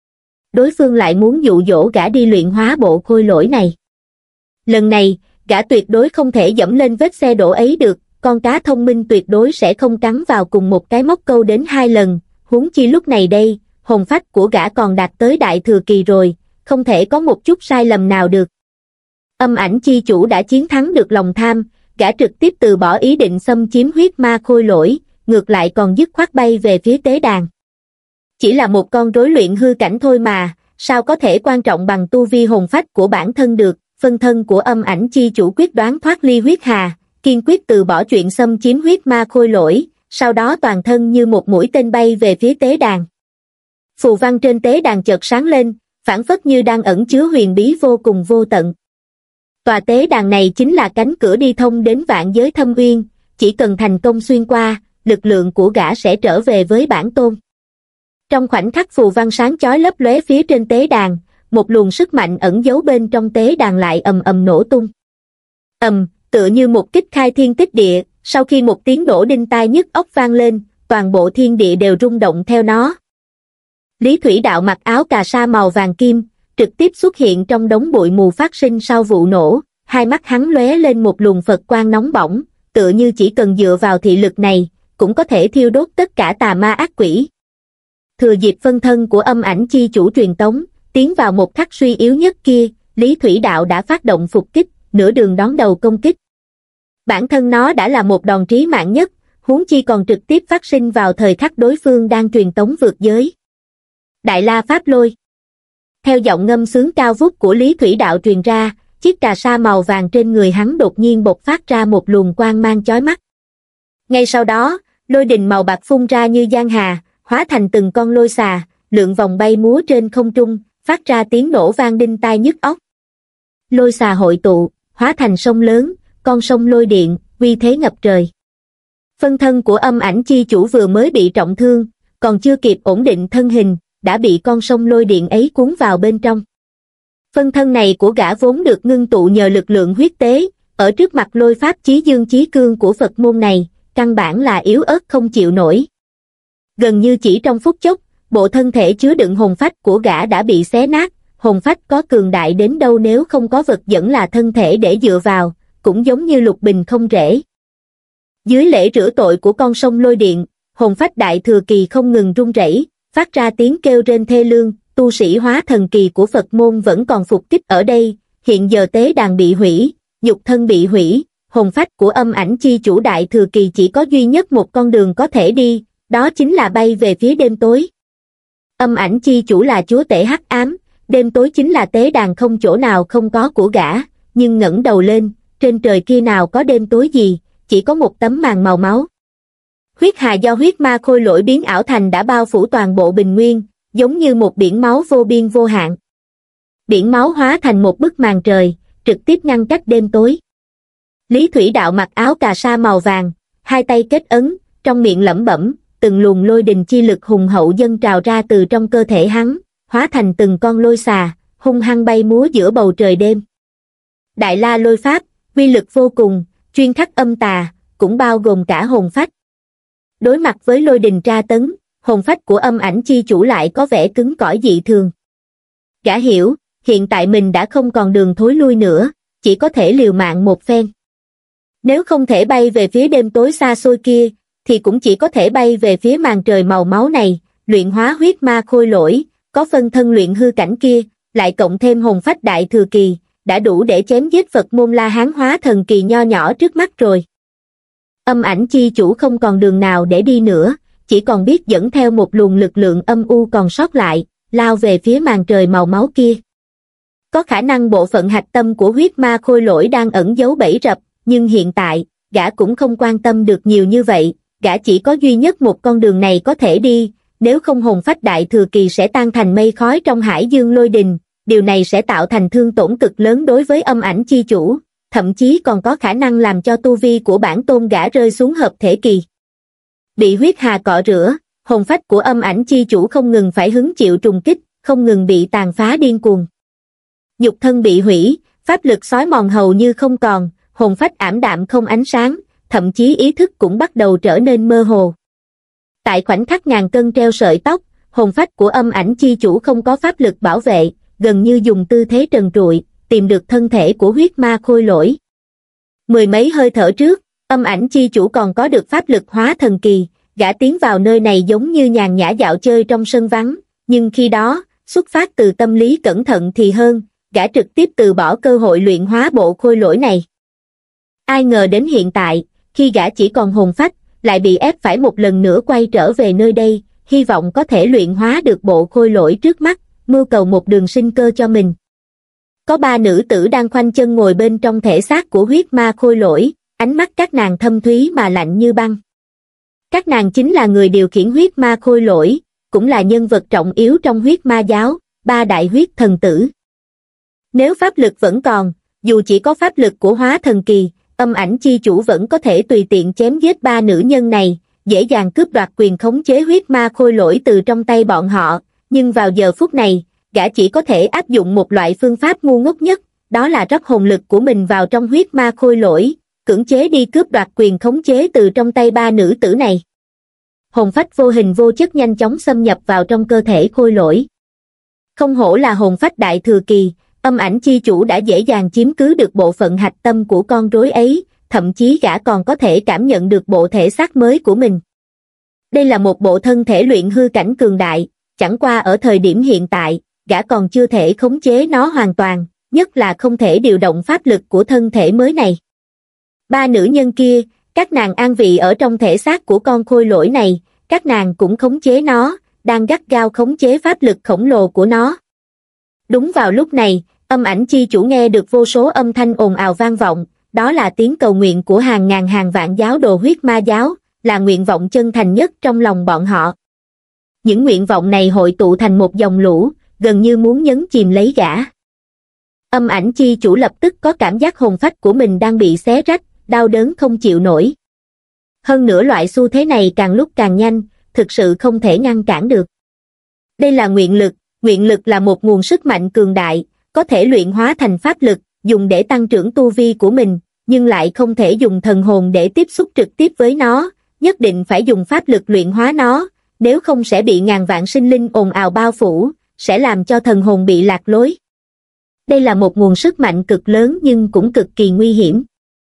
S1: đối phương lại muốn dụ dỗ gã đi luyện hóa bộ khôi lỗi này. Lần này, gã tuyệt đối không thể dẫm lên vết xe đổ ấy được, con cá thông minh tuyệt đối sẽ không cắn vào cùng một cái móc câu đến hai lần, huống chi lúc này đây, hồn phách của gã còn đạt tới đại thừa kỳ rồi, không thể có một chút sai lầm nào được. Âm ảnh chi chủ đã chiến thắng được lòng tham, gã trực tiếp từ bỏ ý định xâm chiếm huyết ma khôi lỗi, ngược lại còn dứt khoát bay về phía tế đàn. Chỉ là một con rối luyện hư cảnh thôi mà, sao có thể quan trọng bằng tu vi hồn phách của bản thân được. Phân thân của âm ảnh chi chủ quyết đoán thoát ly huyết hà, kiên quyết từ bỏ chuyện xâm chiếm huyết ma khôi lỗi, sau đó toàn thân như một mũi tên bay về phía tế đàn. Phù văn trên tế đàn chợt sáng lên, phảng phất như đang ẩn chứa huyền bí vô cùng vô tận. Tòa tế đàn này chính là cánh cửa đi thông đến vạn giới thâm uyên, chỉ cần thành công xuyên qua, lực lượng của gã sẽ trở về với bản tôn. Trong khoảnh khắc phù văn sáng chói lấp lóe phía trên tế đàn, một luồng sức mạnh ẩn giấu bên trong tế đàn lại ầm ầm nổ tung. Ầm, tựa như một kích khai thiên tích địa, sau khi một tiếng nổ đinh tai nhức óc vang lên, toàn bộ thiên địa đều rung động theo nó. Lý Thủy Đạo mặc áo cà sa màu vàng kim, trực tiếp xuất hiện trong đống bụi mù phát sinh sau vụ nổ, hai mắt hắn lóe lên một luồng Phật quang nóng bỏng, tựa như chỉ cần dựa vào thị lực này, cũng có thể thiêu đốt tất cả tà ma ác quỷ. Thừa dịp phân thân của âm ảnh chi chủ truyền tống, tiến vào một khắc suy yếu nhất kia, Lý Thủy Đạo đã phát động phục kích, nửa đường đón đầu công kích. Bản thân nó đã là một đòn trí mạng nhất, huống chi còn trực tiếp phát sinh vào thời khắc đối phương đang truyền tống vượt giới. Đại La Pháp Lôi. Theo giọng ngâm sướng cao vút của Lý Thủy Đạo truyền ra, chiếc cà sa màu vàng trên người hắn đột nhiên bộc phát ra một luồng quang mang chói mắt. Ngay sau đó, lôi đình màu bạc phun ra như giang hà, hóa thành từng con lôi xà, lượn vòng bay múa trên không trung, phát ra tiếng nổ vang đinh tai nhức óc. Lôi xà hội tụ, hóa thành sông lớn, con sông lôi điện, uy thế ngập trời. Phân thân của âm ảnh chi chủ vừa mới bị trọng thương, còn chưa kịp ổn định thân hình, đã bị con sông lôi điện ấy cuốn vào bên trong. Phân thân này của gã vốn được ngưng tụ nhờ lực lượng huyết tế, ở trước mặt lôi pháp chí dương chí cương của Phật môn này, căn bản là yếu ớt không chịu nổi. Gần như chỉ trong phút chốc, bộ thân thể chứa đựng hồn phách của gã đã bị xé nát, hồn phách có cường đại đến đâu nếu không có vật dẫn là thân thể để dựa vào, cũng giống như lục bình không rễ. Dưới lễ rửa tội của con sông lôi điện, hồn phách đại thừa kỳ không ngừng run rẩy, phát ra tiếng kêu rên thê lương, tu sĩ hóa thần kỳ của Phật môn vẫn còn phục kích ở đây, hiện giờ tế đàn bị hủy, nhục thân bị hủy, hồn phách của âm ảnh chi chủ đại thừa kỳ chỉ có duy nhất một con đường có thể đi, đó chính là bay về phía đêm tối. Âm ảnh chi chủ là chúa tể hắc ám, đêm tối chính là tế đàn không chỗ nào không có của gã, nhưng ngẩng đầu lên, trên trời kia nào có đêm tối gì, chỉ có một tấm màn màu máu. Huyết hà do huyết ma khôi lỗi biến ảo thành đã bao phủ toàn bộ bình nguyên, giống như một biển máu vô biên vô hạn. Biển máu hóa thành một bức màn trời, trực tiếp ngăn cách đêm tối. Lý Thủy Đạo mặc áo cà sa màu vàng, hai tay kết ấn, trong miệng lẩm bẩm, từng luồng lôi đình chi lực hùng hậu dâng trào ra từ trong cơ thể hắn, hóa thành từng con lôi xà, hung hăng bay múa giữa bầu trời đêm. Đại La Lôi Pháp, uy lực vô cùng, chuyên khắc âm tà, cũng bao gồm cả hồn phách. Đối mặt với lôi đình tra tấn, hồn phách của âm ảnh chi chủ lại có vẻ cứng cỏi dị thường. Gã hiểu, hiện tại mình đã không còn đường thối lui nữa, chỉ có thể liều mạng một phen. Nếu không thể bay về phía đêm tối xa xôi kia, thì cũng chỉ có thể bay về phía màn trời màu máu này, luyện hóa huyết ma khôi lỗi, có phân thân luyện hư cảnh kia, lại cộng thêm hồn phách đại thừa kỳ, đã đủ để chém giết Phật môn La Hán hóa thần kỳ nho nhỏ trước mắt rồi. Âm ảnh chi chủ không còn đường nào để đi nữa, chỉ còn biết dẫn theo một luồng lực lượng âm u còn sót lại, lao về phía màn trời màu máu kia. Có khả năng bộ phận hạch tâm của huyết ma khôi lỗi đang ẩn giấu bẫy rập, nhưng hiện tại, gã cũng không quan tâm được nhiều như vậy, gã chỉ có duy nhất một con đường này có thể đi, nếu không hồn phách đại thừa kỳ sẽ tan thành mây khói trong hải dương lôi đình, điều này sẽ tạo thành thương tổn cực lớn đối với âm ảnh chi chủ, thậm chí còn có khả năng làm cho tu vi của bản tôn gã rơi xuống hợp thể kỳ. Bị huyết hà cọ rửa, hồn phách của âm ảnh chi chủ không ngừng phải hứng chịu trùng kích, không ngừng bị tàn phá điên cuồng. Nhục thân bị hủy, pháp lực xói mòn hầu như không còn, hồn phách ảm đạm không ánh sáng, thậm chí ý thức cũng bắt đầu trở nên mơ hồ. Tại khoảnh khắc ngàn cân treo sợi tóc, hồn phách của âm ảnh chi chủ không có pháp lực bảo vệ, gần như dùng tư thế trần trụi, tìm được thân thể của huyết ma khôi lỗi. Mười mấy hơi thở trước, âm ảnh chi chủ còn có được pháp lực hóa thần kỳ, gã tiến vào nơi này giống như nhàn nhã dạo chơi trong sân vắng, nhưng khi đó, xuất phát từ tâm lý cẩn thận thì hơn, gã trực tiếp từ bỏ cơ hội luyện hóa bộ khôi lỗi này. Ai ngờ đến hiện tại, khi gã chỉ còn hồn phách, lại bị ép phải một lần nữa quay trở về nơi đây, hy vọng có thể luyện hóa được bộ khôi lỗi trước mắt, mưu cầu một đường sinh cơ cho mình. Có ba nữ tử đang khoanh chân ngồi bên trong thể xác của huyết ma khôi lỗi, ánh mắt các nàng thâm thúy mà lạnh như băng. Các nàng chính là người điều khiển huyết ma khôi lỗi, cũng là nhân vật trọng yếu trong huyết ma giáo, ba đại huyết thần tử. Nếu pháp lực vẫn còn, dù chỉ có pháp lực của hóa thần kỳ, âm ảnh chi chủ vẫn có thể tùy tiện chém giết ba nữ nhân này, dễ dàng cướp đoạt quyền khống chế huyết ma khôi lỗi từ trong tay bọn họ, nhưng vào giờ phút này, gã chỉ có thể áp dụng một loại phương pháp ngu ngốc nhất, đó là rót hồn lực của mình vào trong huyết ma khôi lỗi, cưỡng chế đi cướp đoạt quyền khống chế từ trong tay ba nữ tử này. Hồn phách vô hình vô chất nhanh chóng xâm nhập vào trong cơ thể khôi lỗi. Không hổ là hồn phách đại thừa kỳ, âm ảnh chi chủ đã dễ dàng chiếm cứ được bộ phận hạch tâm của con rối ấy, thậm chí gã còn có thể cảm nhận được bộ thể xác mới của mình. Đây là một bộ thân thể luyện hư cảnh cường đại, chẳng qua ở thời điểm hiện tại, gã còn chưa thể khống chế nó hoàn toàn, nhất là không thể điều động pháp lực của thân thể mới này. Ba nữ nhân kia, các nàng an vị ở trong thể xác của con khôi lỗi này, các nàng cũng khống chế nó, đang gắt gao khống chế pháp lực khổng lồ của nó. Đúng vào lúc này, âm ảnh chi chủ nghe được vô số âm thanh ồn ào vang vọng, đó là tiếng cầu nguyện của hàng ngàn hàng vạn giáo đồ huyết ma giáo, là nguyện vọng chân thành nhất trong lòng bọn họ. Những nguyện vọng này hội tụ thành một dòng lũ, gần như muốn nhấn chìm lấy gã. Âm ảnh chi chủ lập tức có cảm giác hồn phách của mình đang bị xé rách, đau đớn không chịu nổi. Hơn nữa loại xu thế này càng lúc càng nhanh, thực sự không thể ngăn cản được. Đây là nguyện lực, nguyện lực là một nguồn sức mạnh cường đại, có thể luyện hóa thành pháp lực, dùng để tăng trưởng tu vi của mình, nhưng lại không thể dùng thần hồn để tiếp xúc trực tiếp với nó, nhất định phải dùng pháp lực luyện hóa nó, nếu không sẽ bị ngàn vạn sinh linh ồn ào bao phủ, sẽ làm cho thần hồn bị lạc lối. Đây là một nguồn sức mạnh cực lớn nhưng cũng cực kỳ nguy hiểm.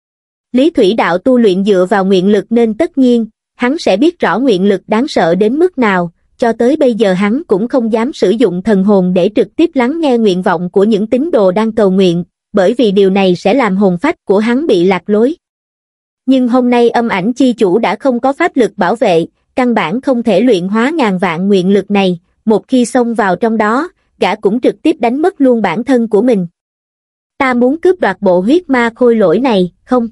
S1: Lý Thủy Đạo tu luyện dựa vào nguyện lực nên tất nhiên, hắn sẽ biết rõ nguyện lực đáng sợ đến mức nào, cho tới bây giờ hắn cũng không dám sử dụng thần hồn để trực tiếp lắng nghe nguyện vọng của những tín đồ đang cầu nguyện, bởi vì điều này sẽ làm hồn phách của hắn bị lạc lối. Nhưng hôm nay âm ảnh chi chủ đã không có pháp lực bảo vệ, căn bản không thể luyện hóa ngàn vạn nguyện lực này, một khi xông vào trong đó, gã cũng trực tiếp đánh mất luôn bản thân của mình. Ta muốn cướp đoạt bộ huyết ma khôi lỗi này, không?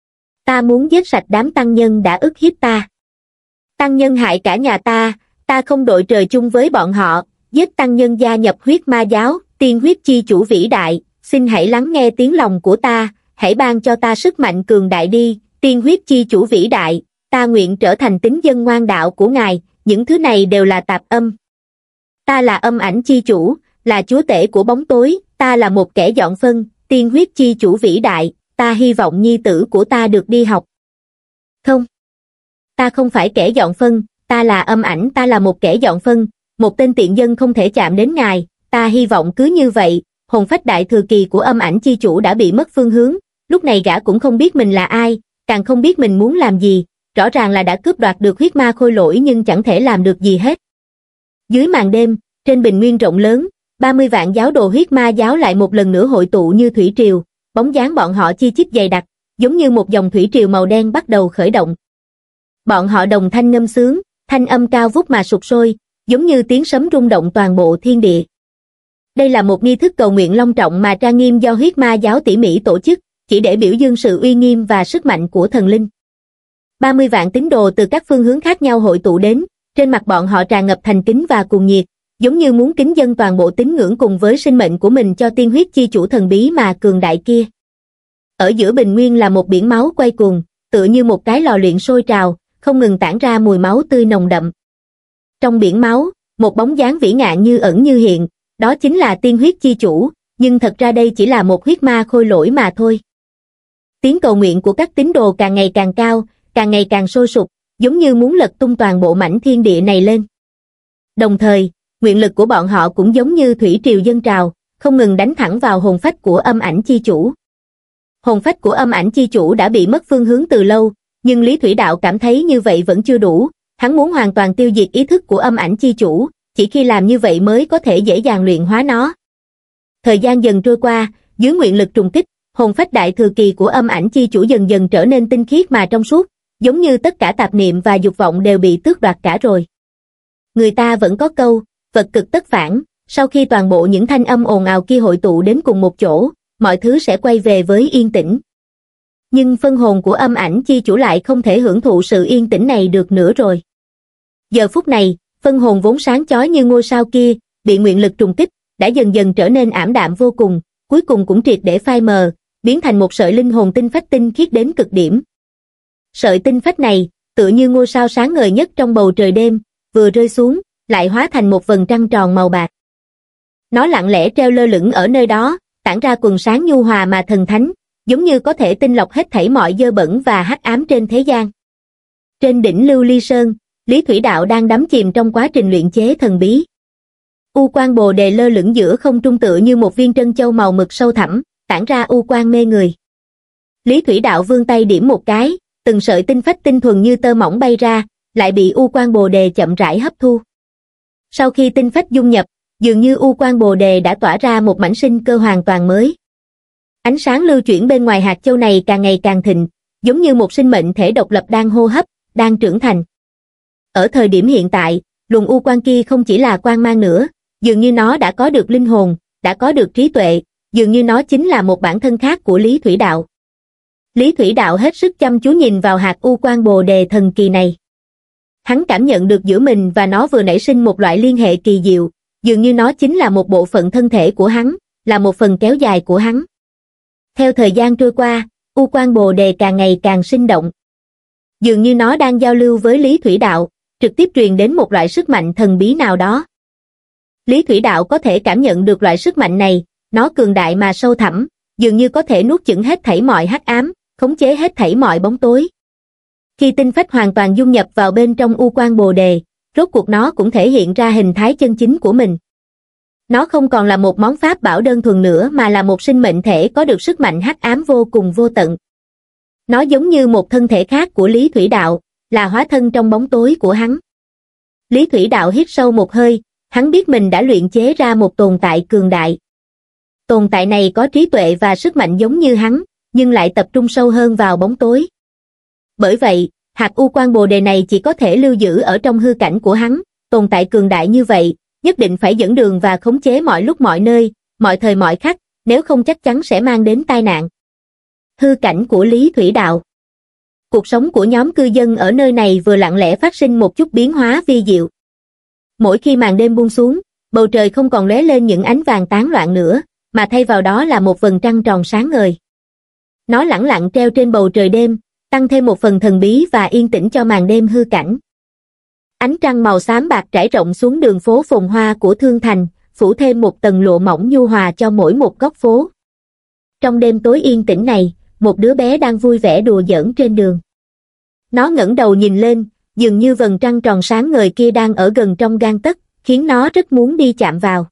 S1: Ta muốn giết sạch đám tăng nhân đã ức hiếp ta. Tăng nhân hại cả nhà ta, ta không đội trời chung với bọn họ, giết tăng nhân gia nhập huyết ma giáo, tiên huyết chi chủ vĩ đại, xin hãy lắng nghe tiếng lòng của ta, hãy ban cho ta sức mạnh cường đại đi, tiên huyết chi chủ vĩ đại, ta nguyện trở thành tín dân ngoan đạo của ngài, những thứ này đều là tạp âm. Ta là âm ảnh chi chủ, là chúa tể của bóng tối, ta là một kẻ dọn phân, tiên huyết chi chủ vĩ đại, ta hy vọng nhi tử của ta được đi học. Không. Ta không phải kẻ dọn phân, ta là âm ảnh, ta là một kẻ dọn phân, một tên tiện dân không thể chạm đến ngài, ta hy vọng cứ như vậy. Hồn phách đại thừa kỳ của âm ảnh chi chủ đã bị mất phương hướng, lúc này gã cũng không biết mình là ai, càng không biết mình muốn làm gì, rõ ràng là đã cướp đoạt được huyết ma khôi lỗi nhưng chẳng thể làm được gì hết. Dưới màn đêm, trên bình nguyên rộng lớn, ba mươi vạn giáo đồ huyết ma giáo lại một lần nữa hội tụ như thủy triều, bóng dáng bọn họ chi chít dày đặc, giống như một dòng thủy triều màu đen bắt đầu khởi động. Bọn họ đồng thanh ngâm sướng, thanh âm cao vút mà sục sôi, giống như tiếng sấm rung động toàn bộ thiên địa. Đây là một nghi thức cầu nguyện long trọng mà trang nghiêm do huyết ma giáo tỉ mỉ tổ chức, chỉ để biểu dương sự uy nghiêm và sức mạnh của thần linh. ba mươi vạn tín đồ từ các phương hướng khác nhau hội tụ đến, trên mặt bọn họ tràn ngập thành kính và cuồng nhiệt, giống như muốn kính dâng toàn bộ tín ngưỡng cùng với sinh mệnh của mình cho tiên huyết chi chủ thần bí mà cường đại kia. Ở giữa bình nguyên là một biển máu quay cuồng, tựa như một cái lò luyện sôi trào, không ngừng tản ra mùi máu tươi nồng đậm. Trong biển máu, một bóng dáng vĩ ngạn như ẩn như hiện, đó chính là tiên huyết chi chủ, nhưng thật ra đây chỉ là một huyết ma khôi lỗi mà thôi. Tiếng cầu nguyện của các tín đồ càng ngày càng cao, càng ngày càng sôi sục, giống như muốn lật tung toàn bộ mảnh thiên địa này lên. Đồng thời, nguyện lực của bọn họ cũng giống như thủy triều dâng trào, không ngừng đánh thẳng vào hồn phách của âm ảnh chi chủ. Hồn phách của âm ảnh chi chủ đã bị mất phương hướng từ lâu, nhưng Lý Thủy Đạo cảm thấy như vậy vẫn chưa đủ, hắn muốn hoàn toàn tiêu diệt ý thức của âm ảnh chi chủ, chỉ khi làm như vậy mới có thể dễ dàng luyện hóa nó. Thời gian dần trôi qua, dưới nguyện lực trùng kích, hồn phách đại thừa kỳ của âm ảnh chi chủ dần dần trở nên tinh khiết mà trong suốt, giống như tất cả tạp niệm và dục vọng đều bị tước đoạt cả rồi. Người ta vẫn có câu, vật cực tất phản, sau khi toàn bộ những thanh âm ồn ào kia hội tụ đến cùng một chỗ, mọi thứ sẽ quay về với yên tĩnh. Nhưng phân hồn của âm ảnh chi chủ lại không thể hưởng thụ sự yên tĩnh này được nữa rồi. Giờ phút này, phân hồn vốn sáng chói như ngôi sao kia, bị nguyện lực trùng kích, đã dần dần trở nên ảm đạm vô cùng, cuối cùng cũng triệt để phai mờ, biến thành một sợi linh hồn tinh phách tinh khiết đến cực điểm. Sợi tinh phách này, tựa như ngôi sao sáng ngời nhất trong bầu trời đêm, vừa rơi xuống, lại hóa thành một vầng trăng tròn màu bạc. Nó lặng lẽ treo lơ lửng ở nơi đó, tản ra quần sáng nhu hòa mà thần thánh, giống như có thể tinh lọc hết thảy mọi dơ bẩn và hắc ám trên thế gian. Trên đỉnh Lưu Ly Sơn, Lý Thủy Đạo đang đắm chìm trong quá trình luyện chế thần bí. U quang bồ đề lơ lửng giữa không trung tựa như một viên trân châu màu mực sâu thẳm, tản ra u quang mê người. Lý Thủy Đạo vươn tay điểm một cái, từng sợi tinh phách tinh thuần như tơ mỏng bay ra, lại bị u quang bồ đề chậm rãi hấp thu. Sau khi tinh phách dung nhập, dường như u quang bồ đề đã tỏa ra một mảnh sinh cơ hoàn toàn mới. Ánh sáng lưu chuyển bên ngoài hạt châu này càng ngày càng thịnh, giống như một sinh mệnh thể độc lập đang hô hấp, đang trưởng thành. Ở thời điểm hiện tại, luồng u quang kia không chỉ là quang mang nữa, dường như nó đã có được linh hồn, đã có được trí tuệ, dường như nó chính là một bản thân khác của Lý Thủy Đạo. Lý Thủy Đạo hết sức chăm chú nhìn vào hạt u quang bồ đề thần kỳ này. Hắn cảm nhận được giữa mình và nó vừa nảy sinh một loại liên hệ kỳ diệu, dường như nó chính là một bộ phận thân thể của hắn, là một phần kéo dài của hắn. Theo thời gian trôi qua, u quang bồ đề càng ngày càng sinh động. Dường như nó đang giao lưu với Lý Thủy Đạo, trực tiếp truyền đến một loại sức mạnh thần bí nào đó. Lý Thủy Đạo có thể cảm nhận được loại sức mạnh này, nó cường đại mà sâu thẳm, dường như có thể nuốt chửng hết thảy mọi hắc ám, khống chế hết thảy mọi bóng tối. Khi tinh phách hoàn toàn dung nhập vào bên trong u quang bồ đề, rốt cuộc nó cũng thể hiện ra hình thái chân chính của mình. Nó không còn là một món pháp bảo đơn thuần nữa mà là một sinh mệnh thể có được sức mạnh hắc ám vô cùng vô tận. Nó giống như một thân thể khác của Lý Thủy Đạo, là hóa thân trong bóng tối của hắn. Lý Thủy Đạo hít sâu một hơi, hắn biết mình đã luyện chế ra một tồn tại cường đại. Tồn tại này có trí tuệ và sức mạnh giống như hắn, nhưng lại tập trung sâu hơn vào bóng tối. Bởi vậy, hạt u quang bồ đề này chỉ có thể lưu giữ ở trong hư cảnh của hắn, tồn tại cường đại như vậy, nhất định phải dẫn đường và khống chế mọi lúc mọi nơi, mọi thời mọi khắc, nếu không chắc chắn sẽ mang đến tai nạn. Hư cảnh của Lý Thủy Đạo. Cuộc sống của nhóm cư dân ở nơi này vừa lặng lẽ phát sinh một chút biến hóa vi diệu. Mỗi khi màn đêm buông xuống, bầu trời không còn lóe lên những ánh vàng tán loạn nữa, mà thay vào đó là một vầng trăng tròn sáng ngời. Nó lẳng lặng treo trên bầu trời đêm, tăng thêm một phần thần bí và yên tĩnh cho màn đêm hư cảnh. Ánh trăng màu xám bạc trải rộng xuống đường phố phồn hoa của Thương Thành, phủ thêm một tầng lụa mỏng nhu hòa cho mỗi một góc phố. Trong đêm tối yên tĩnh này, một đứa bé đang vui vẻ đùa giỡn trên đường. Nó ngẩng đầu nhìn lên, dường như vầng trăng tròn sáng ngời kia đang ở gần trong gang tấc, khiến nó rất muốn đi chạm vào.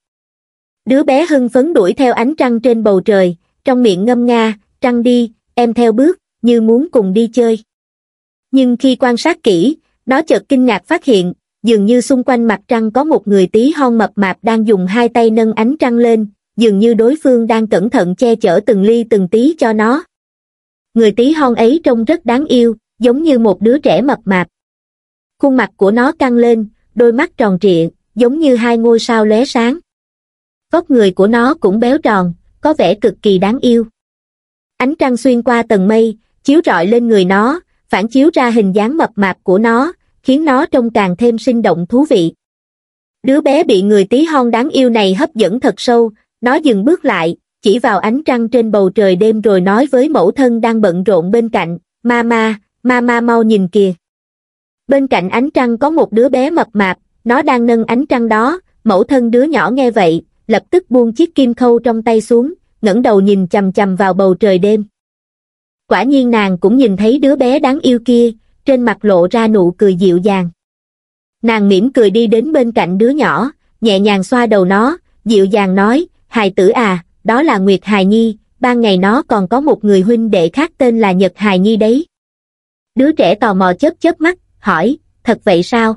S1: Đứa bé hưng phấn đuổi theo ánh trăng trên bầu trời, trong miệng ngâm nga, trăng đi, em theo bước, như muốn cùng đi chơi. Nhưng khi quan sát kỹ, nó chợt kinh ngạc phát hiện, dường như xung quanh mặt trăng có một người tí hon mập mạp đang dùng hai tay nâng ánh trăng lên, dường như đối phương đang cẩn thận che chở từng ly từng tí cho nó. Người tí hon ấy trông rất đáng yêu, giống như một đứa trẻ mập mạp. Khuôn mặt của nó căng lên, đôi mắt tròn trịa, giống như hai ngôi sao lóe sáng. Vóc người của nó cũng béo tròn, có vẻ cực kỳ đáng yêu. Ánh trăng xuyên qua tầng mây, chiếu rọi lên người nó, phản chiếu ra hình dáng mập mạp của nó, khiến nó trông càng thêm sinh động thú vị. Đứa bé bị người tí hon đáng yêu này hấp dẫn thật sâu, nó dừng bước lại, chỉ vào ánh trăng trên bầu trời đêm rồi nói với mẫu thân đang bận rộn bên cạnh, Mama, Mama mau nhìn kìa. Bên cạnh ánh trăng có một đứa bé mập mạp, nó đang nâng ánh trăng đó, mẫu thân đứa nhỏ nghe vậy, lập tức buông chiếc kim khâu trong tay xuống, ngẩng đầu nhìn chằm chằm vào bầu trời đêm. Quả nhiên nàng cũng nhìn thấy đứa bé đáng yêu kia, trên mặt lộ ra nụ cười dịu dàng. Nàng mỉm cười đi đến bên cạnh đứa nhỏ, nhẹ nhàng xoa đầu nó, dịu dàng nói, hài tử à, đó là Nguyệt Hài Nhi, ban ngày nó còn có một người huynh đệ khác tên là Nhật Hài Nhi đấy. Đứa trẻ tò mò chớp chớp mắt, hỏi, thật vậy sao?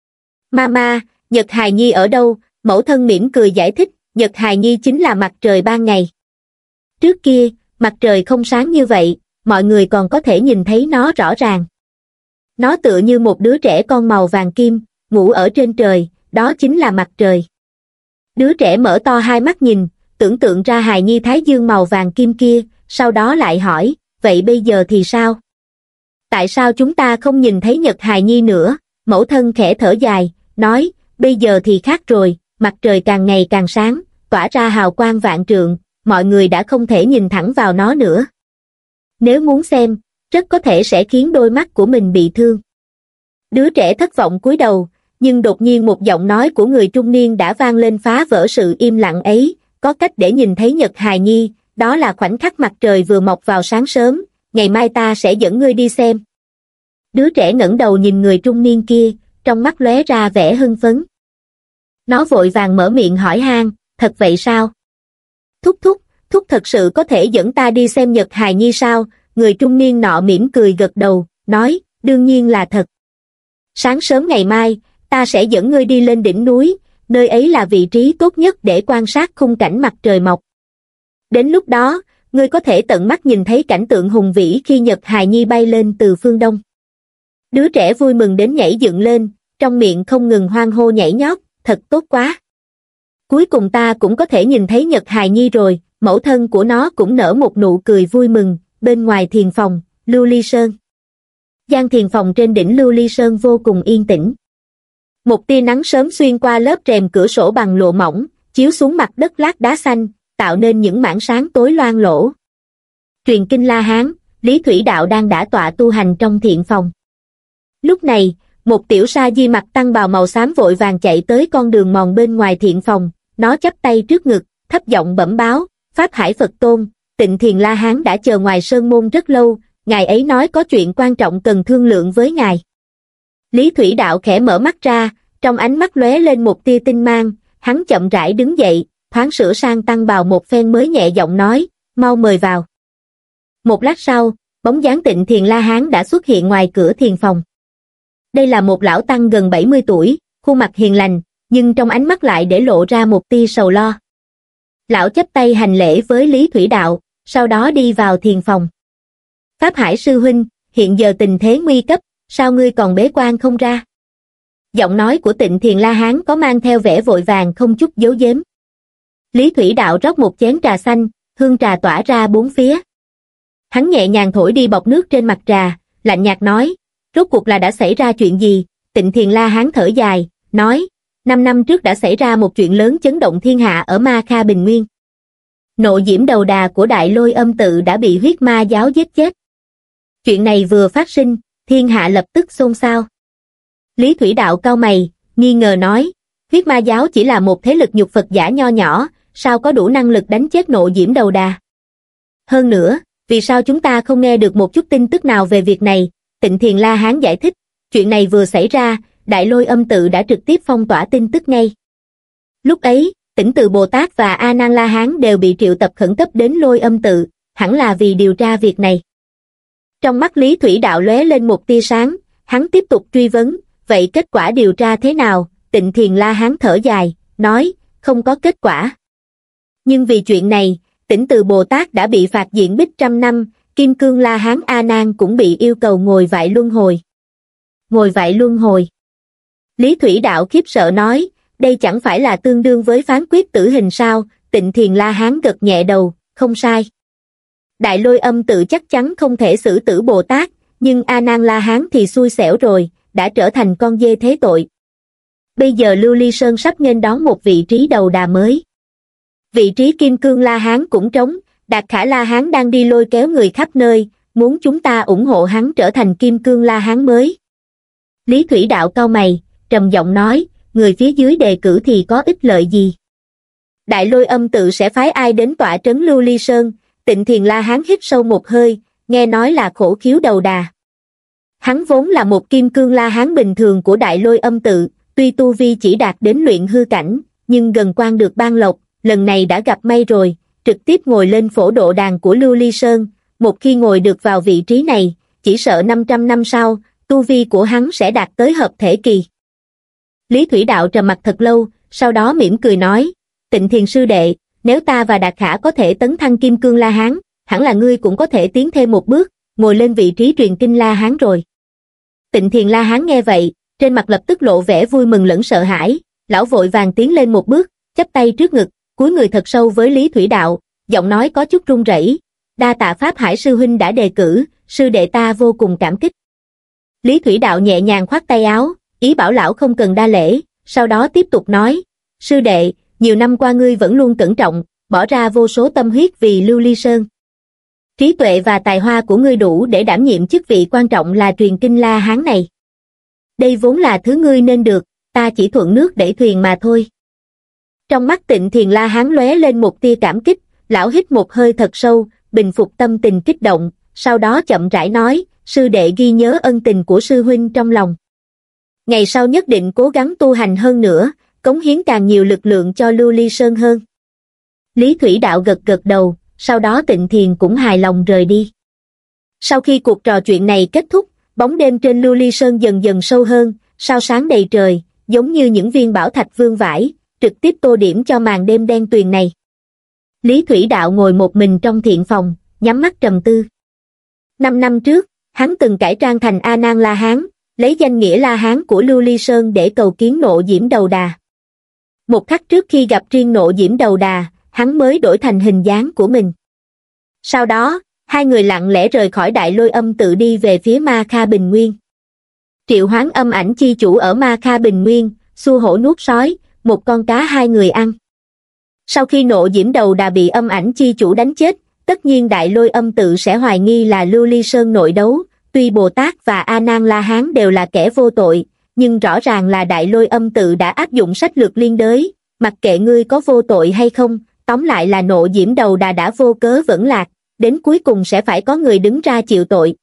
S1: Mama, Nhật Hài Nhi ở đâu? Mẫu thân mỉm cười giải thích, Nhật Hài Nhi chính là mặt trời ban ngày. Trước kia, mặt trời không sáng như vậy, mọi người còn có thể nhìn thấy nó rõ ràng. Nó tựa như một đứa trẻ con màu vàng kim, ngủ ở trên trời, đó chính là mặt trời. Đứa trẻ mở to hai mắt nhìn, tưởng tượng ra hài nhi thái dương màu vàng kim kia, sau đó lại hỏi, vậy bây giờ thì sao? Tại sao chúng ta không nhìn thấy Nhật Hài Nhi nữa? Mẫu thân khẽ thở dài, nói, bây giờ thì khác rồi, mặt trời càng ngày càng sáng, tỏa ra hào quang vạn trượng, mọi người đã không thể nhìn thẳng vào nó nữa. Nếu muốn xem, rất có thể sẽ khiến đôi mắt của mình bị thương. Đứa trẻ thất vọng cúi đầu, nhưng đột nhiên một giọng nói của người trung niên đã vang lên phá vỡ sự im lặng ấy, có cách để nhìn thấy Nhật Hài Nhi, đó là khoảnh khắc mặt trời vừa mọc vào sáng sớm, ngày mai ta sẽ dẫn ngươi đi xem. Đứa trẻ ngẩng đầu nhìn người trung niên kia, trong mắt lóe ra vẻ hưng phấn. Nó vội vàng mở miệng hỏi han, thật vậy sao? Thúc thúc, thúc thật sự có thể dẫn ta đi xem Nhật Hài Nhi sao? Người trung niên nọ mỉm cười gật đầu, nói, đương nhiên là thật. Sáng sớm ngày mai, ta sẽ dẫn ngươi đi lên đỉnh núi, nơi ấy là vị trí tốt nhất để quan sát khung cảnh mặt trời mọc. Đến lúc đó, ngươi có thể tận mắt nhìn thấy cảnh tượng hùng vĩ khi Nhật Hài Nhi bay lên từ phương đông. Đứa trẻ vui mừng đến nhảy dựng lên, trong miệng không ngừng hoan hô nhảy nhót, thật tốt quá. Cuối cùng ta cũng có thể nhìn thấy Nhật Hài Nhi rồi, mẫu thân của nó cũng nở một nụ cười vui mừng, bên ngoài thiền phòng, Lưu Ly Sơn. Gian thiền phòng trên đỉnh Lưu Ly Sơn vô cùng yên tĩnh. Một tia nắng sớm xuyên qua lớp rèm cửa sổ bằng lụa mỏng, chiếu xuống mặt đất lát đá xanh, tạo nên những mảng sáng tối loang lổ. Truyền kinh La Hán, Lý Thủy Đạo đang đả tọa tu hành trong thiện phòng. Lúc này, một tiểu sa di mặc tăng bào màu xám vội vàng chạy tới con đường mòn bên ngoài thiện phòng, nó chắp tay trước ngực, thấp giọng bẩm báo, Pháp Hải Phật Tôn, Tịnh Thiền La Hán đã chờ ngoài sơn môn rất lâu, ngài ấy nói có chuyện quan trọng cần thương lượng với ngài. Lý Thủy Đạo khẽ mở mắt ra, trong ánh mắt lóe lên một tia tinh mang, hắn chậm rãi đứng dậy, thoáng sửa sang tăng bào một phen mới nhẹ giọng nói, mau mời vào. Một lát sau, bóng dáng Tịnh Thiền La Hán đã xuất hiện ngoài cửa thiền phòng. Đây là một lão tăng gần bảy mươi tuổi, khuôn mặt hiền lành, nhưng trong ánh mắt lại để lộ ra một tia sầu lo. Lão chắp tay hành lễ với Lý Thủy Đạo, sau đó đi vào thiền phòng. Pháp Hải sư huynh, hiện giờ tình thế nguy cấp, sao ngươi còn bế quan không ra? Giọng nói của Tịnh Thiền La Hán có mang theo vẻ vội vàng không chút giấu giếm. Lý Thủy Đạo rót một chén trà xanh, hương trà tỏa ra bốn phía. Hắn nhẹ nhàng thổi đi bọt nước trên mặt trà, lạnh nhạt nói, rốt cuộc là đã xảy ra chuyện gì? Tịnh Thiền La Hán thở dài, nói, năm năm trước đã xảy ra một chuyện lớn chấn động thiên hạ ở Ma Kha Bình Nguyên. Nộ diễm đầu đà của Đại Lôi Âm Tự đã bị huyết ma giáo giết chết. Chuyện này vừa phát sinh, thiên hạ lập tức xôn xao. Lý Thủy Đạo cau mày, nghi ngờ nói, huyết ma giáo chỉ là một thế lực nhục Phật giả nho nhỏ, sao có đủ năng lực đánh chết nộ diễm đầu đà? Hơn nữa, vì sao chúng ta không nghe được một chút tin tức nào về việc này? Tịnh Thiền La Hán giải thích, chuyện này vừa xảy ra, Đại Lôi Âm Tự đã trực tiếp phong tỏa tin tức ngay. Lúc ấy, Tỉnh Từ Bồ Tát và A Nan La Hán đều bị triệu tập khẩn cấp đến Lôi Âm Tự, hẳn là vì điều tra việc này. Trong mắt Lý Thủy Đạo lóe lên một tia sáng, hắn tiếp tục truy vấn, vậy kết quả điều tra thế nào? Tịnh Thiền La Hán thở dài, nói, không có kết quả. Nhưng vì chuyện này, Tỉnh Từ Bồ Tát đã bị phạt diện bích trăm năm, Kim Cương La Hán A Nan cũng bị yêu cầu ngồi vại luân hồi. Ngồi vại luân hồi. Lý Thủy Đạo khiếp sợ nói, đây chẳng phải là tương đương với phán quyết tử hình sao? Tịnh Thiền La Hán gật nhẹ đầu, không sai. Đại Lôi Âm Tự chắc chắn không thể xử tử Bồ Tát, nhưng A Nan La Hán thì xui xẻo rồi, đã trở thành con dê thế tội. Bây giờ Lưu Ly Sơn sắp nghênh đón một vị trí đầu đà mới. Vị trí Kim Cương La Hán cũng trống, Đạt Khả La Hán đang đi lôi kéo người khắp nơi, muốn chúng ta ủng hộ hắn trở thành Kim Cương La Hán mới. Lý Thủy Đạo cau mày, trầm giọng nói, người phía dưới đề cử thì có ích lợi gì? Đại Lôi Âm Tự sẽ phái ai đến tọa trấn Lưu Ly Sơn? Tịnh Thiền La Hán hít sâu một hơi, nghe nói là Khổ Khiếu đầu đà. Hắn vốn là một kim cương la hán bình thường của Đại Lôi Âm tự, tuy tu vi chỉ đạt đến luyện hư cảnh, nhưng gần quan được ban lộc, lần này đã gặp may rồi, trực tiếp ngồi lên phổ độ đàn của Lưu Ly Sơn, một khi ngồi được vào vị trí này, chỉ sợ năm trăm năm sau, tu vi của hắn sẽ đạt tới hợp thể kỳ. Lý Thủy Đạo trầm mặt thật lâu, sau đó mỉm cười nói, Tịnh Thiền sư đệ, nếu ta và Đạt Khả có thể tấn thăng kim cương la hán, hẳn là ngươi cũng có thể tiến thêm một bước, ngồi lên vị trí truyền kinh la hán rồi. Tịnh Thiền la hán nghe vậy, trên mặt lập tức lộ vẻ vui mừng lẫn sợ hãi, lão vội vàng tiến lên một bước, chắp tay trước ngực, cúi người thật sâu với Lý Thủy Đạo, giọng nói có chút run rẩy, đa tạ Pháp Hải sư huynh đã đề cử, sư đệ ta vô cùng cảm kích. Lý Thủy Đạo nhẹ nhàng khoát tay áo, ý bảo lão không cần đa lễ, sau đó tiếp tục nói, sư đệ, nhiều năm qua ngươi vẫn luôn cẩn trọng, bỏ ra vô số tâm huyết vì Lưu Ly Sơn. Trí tuệ và tài hoa của ngươi đủ để đảm nhiệm chức vị quan trọng là truyền kinh la hán này. Đây vốn là thứ ngươi nên được, ta chỉ thuận nước đẩy thuyền mà thôi. Trong mắt Tịnh Thiền la hán lóe lên một tia cảm kích, lão hít một hơi thật sâu, bình phục tâm tình kích động, sau đó chậm rãi nói, sư đệ ghi nhớ ân tình của sư huynh trong lòng. Ngày sau nhất định cố gắng tu hành hơn nữa, cống hiến càng nhiều lực lượng cho Lưu Ly Sơn hơn. Lý Thủy Đạo gật gật đầu, sau đó Tịnh Thiền cũng hài lòng rời đi. Sau khi cuộc trò chuyện này kết thúc, bóng đêm trên Lưu Ly Sơn dần dần sâu hơn, sao sáng đầy trời, giống như những viên bảo thạch vương vãi, trực tiếp tô điểm cho màn đêm đen tuyền này. Lý Thủy Đạo ngồi một mình trong thiện phòng, nhắm mắt trầm tư. Năm năm trước, hắn từng cải trang thành A Nan La Hán, lấy danh nghĩa La Hán của Lưu Ly Sơn để cầu kiến Nộ Diễm Đầu Đà. Một khắc trước khi gặp riêng Nộ Diễm Đầu Đà, hắn mới đổi thành hình dáng của mình. Sau đó, hai người lặng lẽ rời khỏi Đại Lôi Âm tự đi về phía Ma Kha Bình Nguyên. Triệu hoán âm ảnh chi chủ ở Ma Kha Bình Nguyên, xua hổ nuốt sói, một con cá hai người ăn. Sau khi Nộ Diễm Đầu Đà bị âm ảnh chi chủ đánh chết, tất nhiên Đại Lôi Âm tự sẽ hoài nghi là Lưu Ly Sơn nội đấu, tuy Bồ Tát và A Nan La Hán đều là kẻ vô tội, nhưng rõ ràng là Đại Lôi Âm tự đã áp dụng sách lược liên đới, mặc kệ ngươi có vô tội hay không, tóm lại là Nộ Diễm Đầu Đà đã vô cớ vẫn lạc, đến cuối cùng sẽ phải có người đứng ra chịu tội.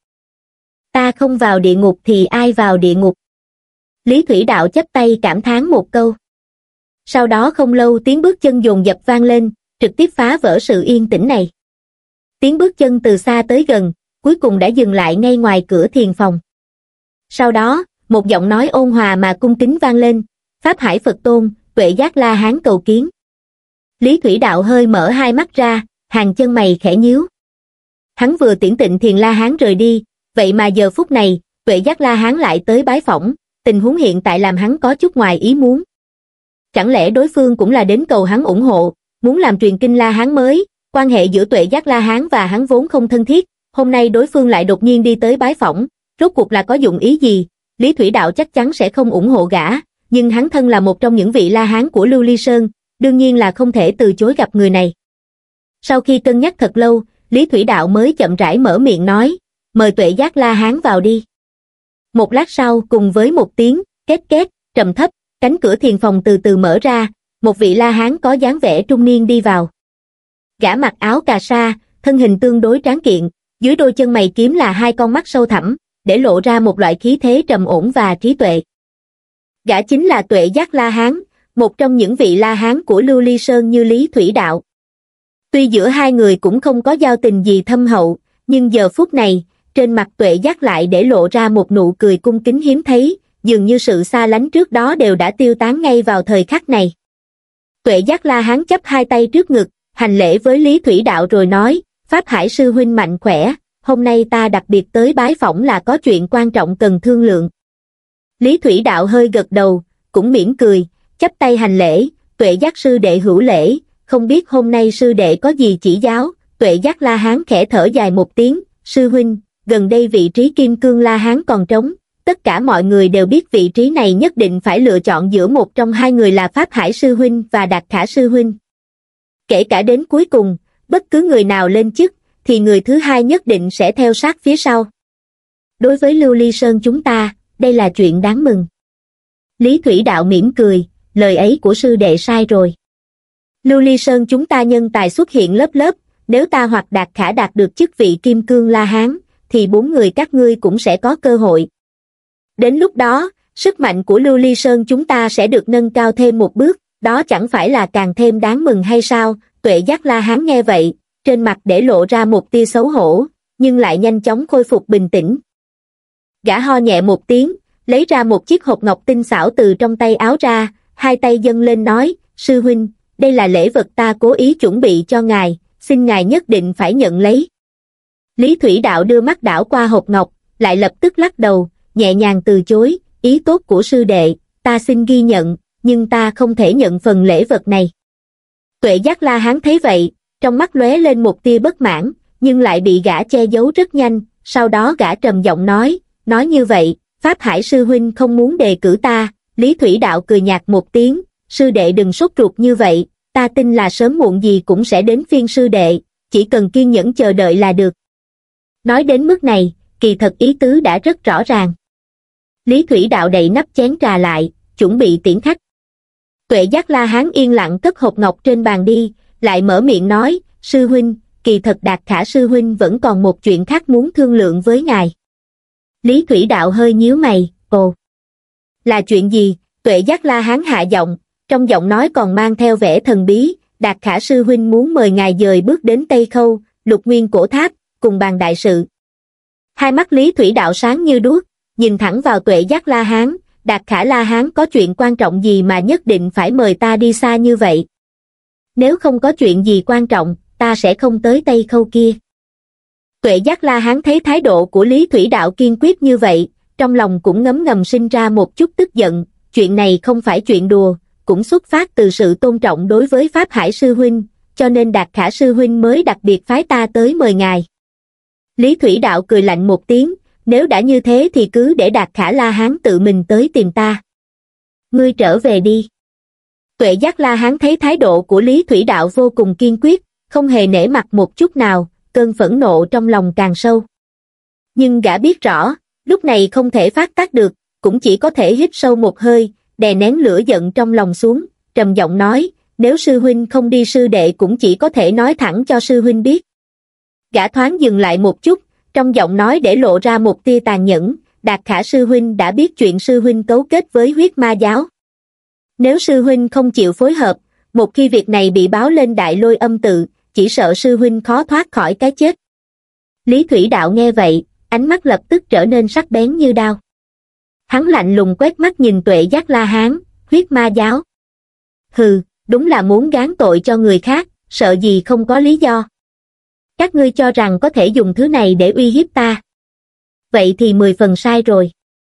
S1: Ta không vào địa ngục thì ai vào địa ngục? Lý Thủy Đạo chắp tay cảm thán một câu. Sau đó không lâu tiếng bước chân dồn dập vang lên, trực tiếp phá vỡ sự yên tĩnh này. Tiếng bước chân từ xa tới gần, cuối cùng đã dừng lại ngay ngoài cửa thiền phòng. Sau đó, một giọng nói ôn hòa mà cung kính vang lên, Pháp Hải Phật Tôn, Tuệ Giác La Hán cầu kiến. Lý Thủy Đạo hơi mở hai mắt ra, hàng chân mày khẽ nhíu. Hắn vừa tiễn Tịnh Thiền La Hán rời đi, vậy mà giờ phút này, Tuệ Giác La Hán lại tới bái phỏng, tình huống hiện tại làm hắn có chút ngoài ý muốn. Chẳng lẽ đối phương cũng là đến cầu hắn ủng hộ, muốn làm truyền kinh La Hán mới, quan hệ giữa Tuệ Giác La Hán và hắn vốn không thân thiết, hôm nay đối phương lại đột nhiên đi tới bái phỏng, rốt cuộc là có dụng ý gì? Lý Thủy Đạo chắc chắn sẽ không ủng hộ gã, nhưng hắn thân là một trong những vị La Hán của Lưu Ly Sơn, đương nhiên là không thể từ chối gặp người này. Sau khi cân nhắc thật lâu, Lý Thủy Đạo mới chậm rãi mở miệng nói, mời Tuệ Giác La Hán vào đi. Một lát sau cùng với một tiếng, két két, trầm thấp, cánh cửa thiền phòng từ từ mở ra, một vị La Hán có dáng vẻ trung niên đi vào. Gã mặc áo cà sa, thân hình tương đối tráng kiện, dưới đôi chân mày kiếm là hai con mắt sâu thẳm, để lộ ra một loại khí thế trầm ổn và trí tuệ. Gã chính là Tuệ Giác La Hán, một trong những vị La Hán của Lưu Ly Sơn như Lý Thủy Đạo. Tuy giữa hai người cũng không có giao tình gì thâm hậu, nhưng giờ phút này, trên mặt Tuệ Giác lại để lộ ra một nụ cười cung kính hiếm thấy, dường như sự xa lánh trước đó đều đã tiêu tán ngay vào thời khắc này. Tuệ Giác La Hán chắp hai tay trước ngực, hành lễ với Lý Thủy Đạo rồi nói, Pháp Hải sư huynh mạnh khỏe, hôm nay ta đặc biệt tới bái phỏng là có chuyện quan trọng cần thương lượng. Lý Thủy Đạo hơi gật đầu, cũng mỉm cười, chắp tay hành lễ, Tuệ Giác sư đệ hữu lễ, không biết hôm nay sư đệ có gì chỉ giáo. Tuệ Giác La Hán khẽ thở dài một tiếng, sư huynh, gần đây vị trí Kim Cương La Hán còn trống, tất cả mọi người đều biết vị trí này nhất định phải lựa chọn giữa một trong hai người là Pháp Hải sư huynh và Đạt Khả sư huynh. Kể cả đến cuối cùng, bất cứ người nào lên chức, thì người thứ hai nhất định sẽ theo sát phía sau. Đối với Lưu Ly Sơn chúng ta, đây là chuyện đáng mừng. Lý Thủy Đạo mỉm cười, lời ấy của sư đệ sai rồi. Lưu Ly Sơn chúng ta nhân tài xuất hiện lớp lớp, nếu ta hoặc Đạt Khả đạt được chức vị Kim Cương La Hán, thì bốn người các ngươi cũng sẽ có cơ hội. Đến lúc đó, sức mạnh của Lưu Ly Sơn chúng ta sẽ được nâng cao thêm một bước, đó chẳng phải là càng thêm đáng mừng hay sao? Tuệ Giác La Hán nghe vậy, trên mặt để lộ ra một tia xấu hổ, nhưng lại nhanh chóng khôi phục bình tĩnh. Gã ho nhẹ một tiếng, lấy ra một chiếc hộp ngọc tinh xảo từ trong tay áo ra, hai tay dâng lên nói, sư huynh, đây là lễ vật ta cố ý chuẩn bị cho ngài, xin ngài nhất định phải nhận lấy. Lý Thủy Đạo đưa mắt đảo qua hộp ngọc, lại lập tức lắc đầu, nhẹ nhàng từ chối, ý tốt của sư đệ, ta xin ghi nhận, nhưng ta không thể nhận phần lễ vật này. Tuệ Giác La Hán thấy vậy, trong mắt lóe lên một tia bất mãn, nhưng lại bị gã che giấu rất nhanh, sau đó gã trầm giọng nói, nói như vậy, Pháp Hải sư huynh không muốn đề cử ta. Lý Thủy Đạo cười nhạt một tiếng, sư đệ đừng sốt ruột như vậy, ta tin là sớm muộn gì cũng sẽ đến phiên sư đệ, chỉ cần kiên nhẫn chờ đợi là được. Nói đến mức này, kỳ thật ý tứ đã rất rõ ràng. Lý Thủy Đạo đậy nắp chén trà lại, chuẩn bị tiễn khách. Tuệ Giác La Hán yên lặng cất hộp ngọc trên bàn đi, lại mở miệng nói, sư huynh, kỳ thật Đạt Khả sư huynh vẫn còn một chuyện khác muốn thương lượng với ngài. Lý Thủy Đạo hơi nhíu mày, ồ. Là chuyện gì? Tuệ Giác La Hán hạ giọng, trong giọng nói còn mang theo vẻ thần bí, Đạt Khả sư huynh muốn mời ngài dời bước đến Tây Khâu, Lục Nguyên cổ tháp, cùng bàn đại sự. Hai mắt Lý Thủy Đạo sáng như đuốc, nhìn thẳng vào Tuệ Giác La Hán, Đạt Khả La Hán có chuyện quan trọng gì mà nhất định phải mời ta đi xa như vậy? Nếu không có chuyện gì quan trọng, ta sẽ không tới Tây Khâu kia. Tuệ Giác La Hán thấy thái độ của Lý Thủy Đạo kiên quyết như vậy, trong lòng cũng ngấm ngầm sinh ra một chút tức giận, chuyện này không phải chuyện đùa, cũng xuất phát từ sự tôn trọng đối với Pháp Hải sư huynh, cho nên Đạt Khả sư huynh mới đặc biệt phái ta tới mời ngài. Lý Thủy Đạo cười lạnh một tiếng, nếu đã như thế thì cứ để Đạt Khả La Hán tự mình tới tìm ta. Ngươi trở về đi. Tuệ Giác La Hán thấy thái độ của Lý Thủy Đạo vô cùng kiên quyết, không hề nể mặt một chút nào, cơn phẫn nộ trong lòng càng sâu. Nhưng gã biết rõ, lúc này không thể phát tác được, cũng chỉ có thể hít sâu một hơi, đè nén lửa giận trong lòng xuống, trầm giọng nói, nếu sư huynh không đi sư đệ cũng chỉ có thể nói thẳng cho sư huynh biết. Gã thoáng dừng lại một chút, trong giọng nói để lộ ra một tia tàn nhẫn, Đạt Khả sư huynh đã biết chuyện sư huynh cấu kết với huyết ma giáo. Nếu sư huynh không chịu phối hợp, một khi việc này bị báo lên Đại Lôi Âm tự, chỉ sợ sư huynh khó thoát khỏi cái chết. Lý Thủy Đạo nghe vậy, ánh mắt lập tức trở nên sắc bén như đao. Hắn lạnh lùng quét mắt nhìn Tuệ Giác La Hán, huyết ma giáo. Hừ, đúng là muốn gán tội cho người khác, sợ gì không có lý do. Các ngươi cho rằng có thể dùng thứ này để uy hiếp ta. Vậy thì mười phần sai rồi.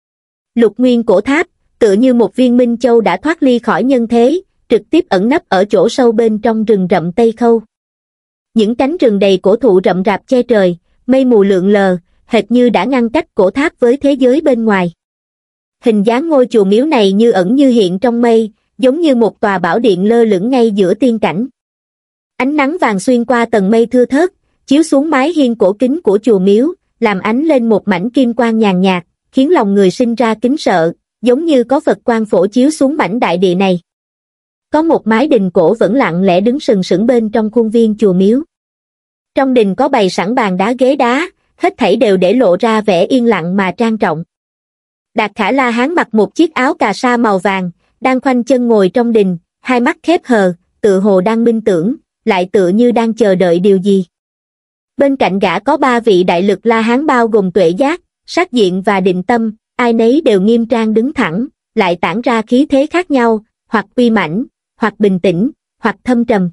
S1: Lục Nguyên cổ tháp, tựa như một viên minh châu đã thoát ly khỏi nhân thế, trực tiếp ẩn nấp ở chỗ sâu bên trong rừng rậm Tây Khâu. Những cánh rừng đầy cổ thụ rậm rạp che trời, mây mù lượn lờ, hệt như đã ngăn cách cổ tháp với thế giới bên ngoài. Hình dáng ngôi chùa miếu này như ẩn như hiện trong mây, giống như một tòa bảo điện lơ lửng ngay giữa tiên cảnh. Ánh nắng vàng xuyên qua tầng mây thưa thớt, chiếu xuống mái hiên cổ kính của chùa miếu, làm ánh lên một mảnh kim quang nhàn nhạt, khiến lòng người sinh ra kính sợ, giống như có Phật quang phổ chiếu xuống mảnh đại địa này. Có một mái đình cổ vẫn lặng lẽ đứng sừng sững bên trong khuôn viên chùa miếu. Trong đình có bày sẵn bàn đá ghế đá, hết thảy đều để lộ ra vẻ yên lặng mà trang trọng. Đạt Khả La Hán mặc một chiếc áo cà sa màu vàng, đang khoanh chân ngồi trong đình, hai mắt khép hờ, tựa hồ đang minh tưởng, lại tựa như đang chờ đợi điều gì. Bên cạnh gã có ba vị đại lực La Hán bao gồm Tuệ Giác, Sát Diện và Định Tâm, ai nấy đều nghiêm trang đứng thẳng, lại tản ra khí thế khác nhau, hoặc uy mãnh, hoặc bình tĩnh, hoặc thâm trầm.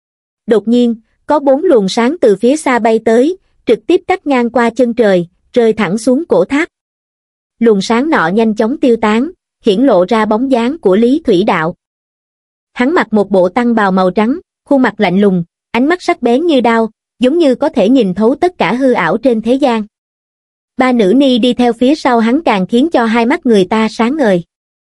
S1: Đột nhiên, có bốn luồng sáng từ phía xa bay tới, trực tiếp cắt ngang qua chân trời, rơi thẳng xuống cổ tháp. Luồng sáng nọ nhanh chóng tiêu tán, hiển lộ ra bóng dáng của Lý Thủy Đạo. Hắn mặc một bộ tăng bào màu trắng, khuôn mặt lạnh lùng, ánh mắt sắc bén như đao, giống như có thể nhìn thấu tất cả hư ảo trên thế gian. Ba nữ ni đi theo phía sau hắn càng khiến cho hai mắt người ta sáng ngời.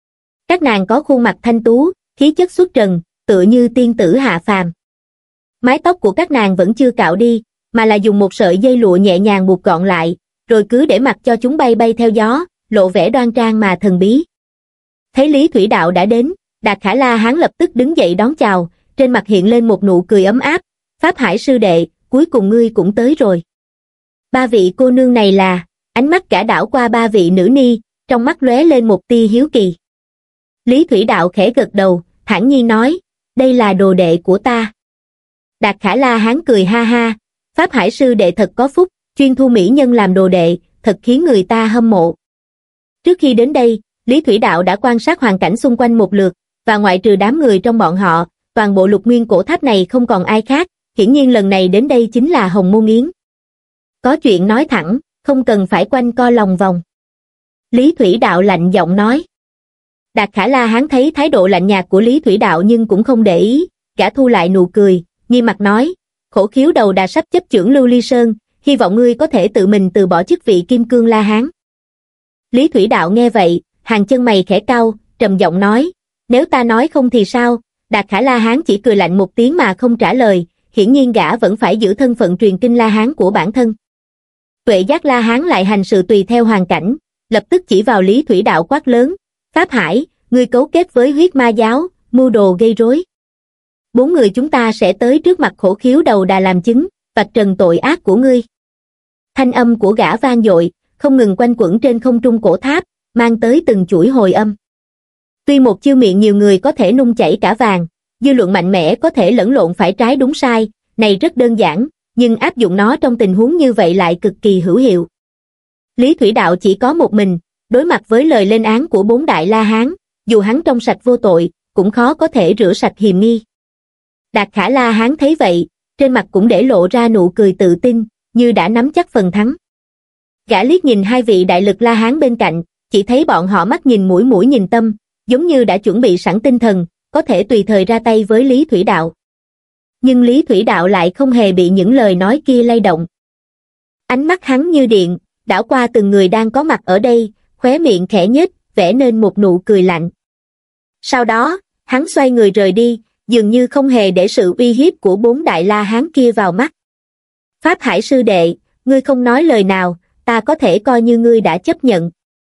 S1: Các nàng có khuôn mặt thanh tú, khí chất xuất trần, tựa như tiên tử hạ phàm. Mái tóc của các nàng vẫn chưa cạo đi, mà là dùng một sợi dây lụa nhẹ nhàng buộc gọn lại, rồi cứ để mặc cho chúng bay bay theo gió, lộ vẻ đoan trang mà thần bí. Thấy Lý Thủy Đạo đã đến, Đạt Khả La Hán lập tức đứng dậy đón chào, trên mặt hiện lên một nụ cười ấm áp. Pháp Hải sư đệ, cuối cùng ngươi cũng tới rồi. Ba vị cô nương này là, ánh mắt cả đảo qua ba vị nữ ni, trong mắt lóe lên một tia hiếu kỳ. Lý Thủy Đạo khẽ gật đầu, thản nhiên nói, đây là đồ đệ của ta. Đạt Khả La Hán cười ha ha, Pháp Hải sư đệ thật có phúc, chuyên thu mỹ nhân làm đồ đệ, thật khiến người ta hâm mộ. Trước khi đến đây, Lý Thủy Đạo đã quan sát hoàn cảnh xung quanh một lượt, và ngoại trừ đám người trong bọn họ, toàn bộ Lục Nguyên cổ tháp này không còn ai khác, hiển nhiên lần này đến đây chính là Hồng Môn Yến. Có chuyện nói thẳng, không cần phải quanh co lòng vòng. Lý Thủy Đạo lạnh giọng nói. Đạt Khả La Hán thấy thái độ lạnh nhạt của Lý Thủy Đạo nhưng cũng không để ý, gã thu lại nụ cười, nghiêm mặt nói, Khổ Khiếu đầu đà sắp chấp chưởng Lưu Ly Sơn, hy vọng ngươi có thể tự mình từ bỏ chức vị Kim Cương La Hán. Lý Thủy Đạo nghe vậy, hàng chân mày khẽ cau, trầm giọng nói, nếu ta nói không thì sao? Đạt Khả La Hán chỉ cười lạnh một tiếng mà không trả lời, hiển nhiên gã vẫn phải giữ thân phận truyền kinh La Hán của bản thân. Tuệ Giác La Hán lại hành sự tùy theo hoàn cảnh, lập tức chỉ vào Lý Thủy Đạo quát lớn, Pháp Hải, ngươi cấu kết với huyết ma giáo, mưu đồ gây rối. Bốn người chúng ta sẽ tới trước mặt Khổ Khiếu đầu đà làm chứng, vạch trần tội ác của ngươi. Thanh âm của gã vang dội, không ngừng quanh quẩn trên không trung cổ tháp, mang tới từng chuỗi hồi âm. Tuy một chiêu miệng nhiều người có thể nung chảy cả vàng, dư luận mạnh mẽ có thể lẫn lộn phải trái đúng sai, này rất đơn giản, nhưng áp dụng nó trong tình huống như vậy lại cực kỳ hữu hiệu. Lý Thủy Đạo chỉ có một mình, đối mặt với lời lên án của bốn đại La Hán, dù hắn trong sạch vô tội, cũng khó có thể rửa sạch hiềm nghi. Đạt Khả La Hán thấy vậy, trên mặt cũng để lộ ra nụ cười tự tin, như đã nắm chắc phần thắng. Gã liếc nhìn hai vị đại lực La Hán bên cạnh, chỉ thấy bọn họ mắt nhìn mũi mũi nhìn tâm, giống như đã chuẩn bị sẵn tinh thần, có thể tùy thời ra tay với Lý Thủy Đạo. Nhưng Lý Thủy Đạo lại không hề bị những lời nói kia lay động. Ánh mắt hắn như điện, đảo qua từng người đang có mặt ở đây, khóe miệng khẽ nhếch, vẽ nên một nụ cười lạnh. Sau đó, hắn xoay người rời đi, dường như không hề để sự uy hiếp của bốn đại La Hán kia vào mắt. Pháp Hải sư đệ, ngươi không nói lời nào, ta có thể coi như ngươi đã chấp nhận.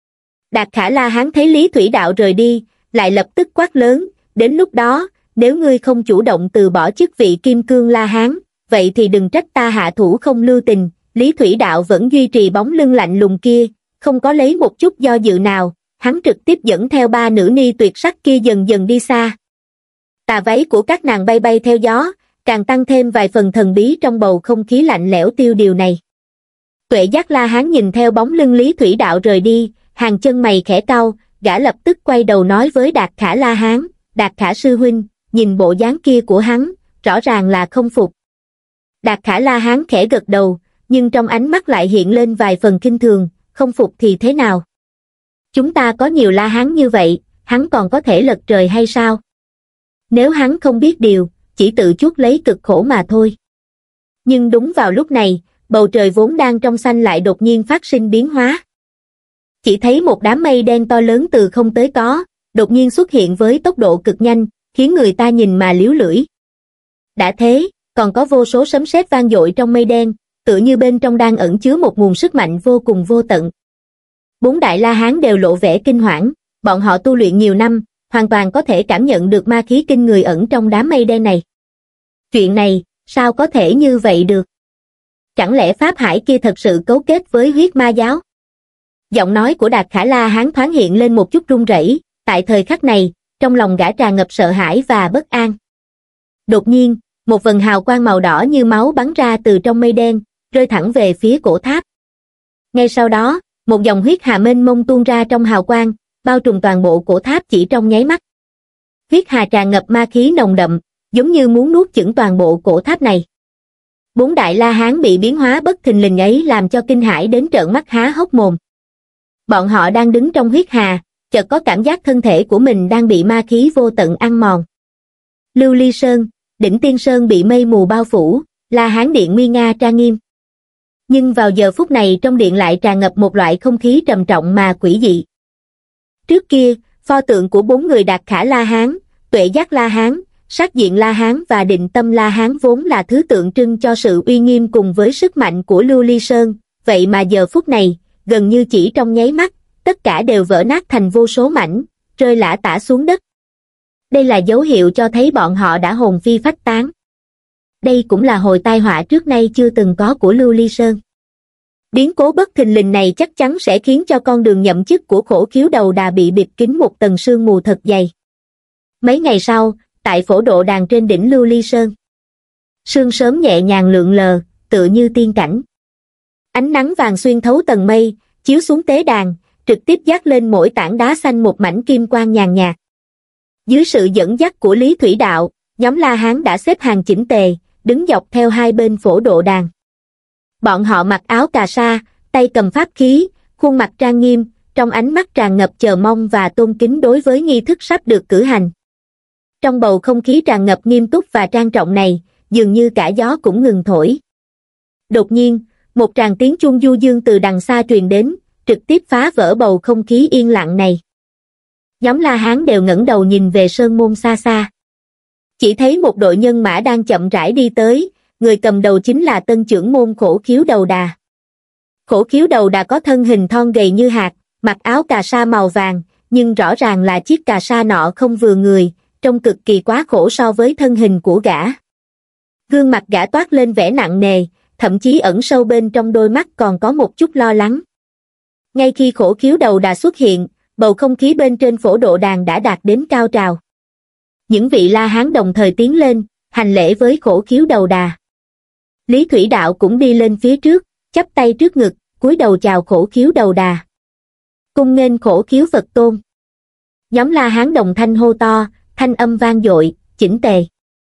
S1: Đạt Khả La Hán thấy Lý Thủy Đạo rời đi, lại lập tức quát lớn, đến lúc đó, nếu ngươi không chủ động từ bỏ chức vị Kim Cương La Hán, vậy thì đừng trách ta hạ thủ không lưu tình. Lý Thủy Đạo vẫn duy trì bóng lưng lạnh lùng kia, không có lấy một chút do dự nào, hắn trực tiếp dẫn theo ba nữ ni tuyệt sắc kia dần dần đi xa. Tà váy của các nàng bay bay theo gió, càng tăng thêm vài phần thần bí trong bầu không khí lạnh lẽo tiêu điều này. Tuệ Giác La Hán nhìn theo bóng lưng Lý Thủy Đạo rời đi, hàng chân mày khẽ cau, gã lập tức quay đầu nói với Đạt Khả La Hán, Đạt Khả sư huynh, nhìn bộ dáng kia của hắn, rõ ràng là không phục. Đạt Khả La Hán khẽ gật đầu, nhưng trong ánh mắt lại hiện lên vài phần khinh thường, không phục thì thế nào? Chúng ta có nhiều La Hán như vậy, hắn còn có thể lật trời hay sao? Nếu hắn không biết điều, chỉ tự chuốc lấy cực khổ mà thôi. Nhưng đúng vào lúc này, bầu trời vốn đang trong xanh lại đột nhiên phát sinh biến hóa. Chỉ thấy một đám mây đen to lớn từ không tới có, đột nhiên xuất hiện với tốc độ cực nhanh, khiến người ta nhìn mà liếu lưỡi. Đã thế, còn có vô số sấm sét vang dội trong mây đen, tựa như bên trong đang ẩn chứa một nguồn sức mạnh vô cùng vô tận. Bốn đại La Hán đều lộ vẻ kinh hoảng, bọn họ tu luyện nhiều năm, hoàn toàn có thể cảm nhận được ma khí kinh người ẩn trong đám mây đen này. Chuyện này, sao có thể như vậy được? Chẳng lẽ Pháp Hải kia thật sự cấu kết với huyết ma giáo? Giọng nói của Đạt Khả La Hán thoáng hiện lên một chút run rẩy, tại thời khắc này, trong lòng gã tràn ngập sợ hãi và bất an. Đột nhiên, một vầng hào quang màu đỏ như máu bắn ra từ trong mây đen, rơi thẳng về phía cổ tháp. Ngay sau đó, một dòng huyết hà mênh mông tuôn ra trong hào quang, bao trùm toàn bộ cổ tháp chỉ trong nháy mắt. Huyết hà tràn ngập ma khí nồng đậm, giống như muốn nuốt chửng toàn bộ cổ tháp này. Bốn đại La Hán bị biến hóa bất thình lình ấy làm cho kinh hãi đến trợn mắt há hốc mồm. Bọn họ đang đứng trong huyết hà, chợt có cảm giác thân thể của mình đang bị ma khí vô tận ăn mòn. Lưu Ly Sơn, Đỉnh Tiên Sơn bị mây mù bao phủ, La Hán điện nguy nga trang nghiêm. Nhưng vào giờ phút này trong điện lại tràn ngập một loại không khí trầm trọng mà quỷ dị. Trước kia, pho tượng của bốn người Đạt Khả La Hán, Tuệ Giác La Hán, Sát Diện La Hán và Định Tâm La Hán vốn là thứ tượng trưng cho sự uy nghiêm cùng với sức mạnh của Lưu Ly Sơn, vậy mà giờ phút này, gần như chỉ trong nháy mắt, tất cả đều vỡ nát thành vô số mảnh, rơi lả tả xuống đất. Đây là dấu hiệu cho thấy bọn họ đã hồn phi phách tán. Đây cũng là hồi tai họa trước nay chưa từng có của Lưu Ly Sơn. Biến cố bất thình lình này chắc chắn sẽ khiến cho con đường nhậm chức của Khổ Khiếu Đầu Đà bị bịt kín một tầng sương mù thật dày. Mấy ngày sau, tại phổ độ đàn trên đỉnh Lưu Ly Sơn, sương sớm nhẹ nhàng lượn lờ, tựa như tiên cảnh. Ánh nắng vàng xuyên thấu tầng mây, chiếu xuống tế đàn, trực tiếp dát lên mỗi tảng đá xanh một mảnh kim quang nhàn nhạt. Dưới sự dẫn dắt của Lý Thủy Đạo, nhóm La Hán đã xếp hàng chỉnh tề, đứng dọc theo hai bên phổ độ đàn. Bọn họ mặc áo cà sa, tay cầm pháp khí, khuôn mặt trang nghiêm, trong ánh mắt tràn ngập chờ mong và tôn kính đối với nghi thức sắp được cử hành. Trong bầu không khí tràn ngập nghiêm túc và trang trọng này, dường như cả gió cũng ngừng thổi. Đột nhiên, một tràng tiếng chuông du dương từ đằng xa truyền đến, trực tiếp phá vỡ bầu không khí yên lặng này. Nhóm La Hán đều ngẩng đầu nhìn về sơn môn xa xa. Chỉ thấy một đội nhân mã đang chậm rãi đi tới, người cầm đầu chính là tân trưởng môn Khổ Khiếu Đầu Đà. Khổ Khiếu Đầu Đà có thân hình thon gầy như hạt, mặc áo cà sa màu vàng, nhưng rõ ràng là chiếc cà sa nọ không vừa người, trông cực kỳ quá khổ so với thân hình của gã. Gương mặt gã toát lên vẻ nặng nề, thậm chí ẩn sâu bên trong đôi mắt còn có một chút lo lắng. Ngay khi Khổ Khiếu Đầu Đà xuất hiện, bầu không khí bên trên phổ độ đàn đã đạt đến cao trào. Những vị La Hán đồng thời tiến lên, hành lễ với Khổ Khiếu Đầu Đà. Lý Thủy Đạo cũng đi lên phía trước, chắp tay trước ngực, cúi đầu chào Khổ Khiếu Đầu Đà. Cung nghênh Khổ Khiếu Phật Tôn. Nhóm La Hán đồng thanh hô to, thanh âm vang dội, chỉnh tề.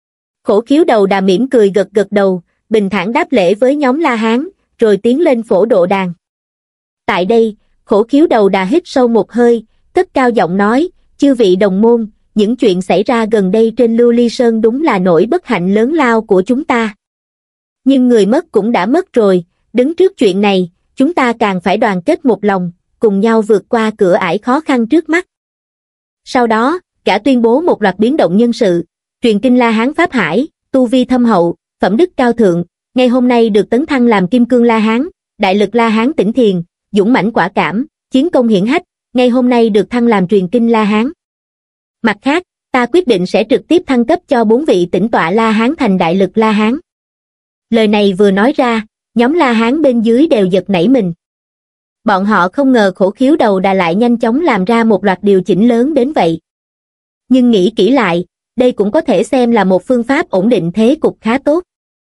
S1: Khổ Khiếu Đầu Đà mỉm cười gật gật đầu, bình thản đáp lễ với nhóm La Hán, rồi tiến lên phổ độ đàn. Tại đây, Khổ Khiếu Đầu Đà hít sâu một hơi, cất cao giọng nói, chư vị đồng môn, những chuyện xảy ra gần đây trên Lưu Ly Sơn đúng là nỗi bất hạnh lớn lao của chúng ta. Nhưng người mất cũng đã mất rồi, đứng trước chuyện này, chúng ta càng phải đoàn kết một lòng, cùng nhau vượt qua cửa ải khó khăn trước mắt. Sau đó, gã tuyên bố một loạt biến động nhân sự, truyền kinh La Hán Pháp Hải, tu vi thâm hậu, phẩm đức cao thượng, ngày hôm nay được tấn thăng làm Kim Cương La Hán, đại lực La Hán Tỉnh Thiền, dũng mãnh quả cảm, chiến công hiển hách, ngày hôm nay được thăng làm truyền kinh La Hán. Mặt khác, ta quyết định sẽ trực tiếp thăng cấp cho bốn vị tĩnh tọa La Hán thành đại lực La Hán. Lời này vừa nói ra, nhóm La Hán bên dưới đều giật nảy mình. Bọn họ không ngờ Khổ Khiếu Đầu Đà lại nhanh chóng làm ra một loạt điều chỉnh lớn đến vậy. Nhưng nghĩ kỹ lại, đây cũng có thể xem là một phương pháp ổn định thế cục khá tốt.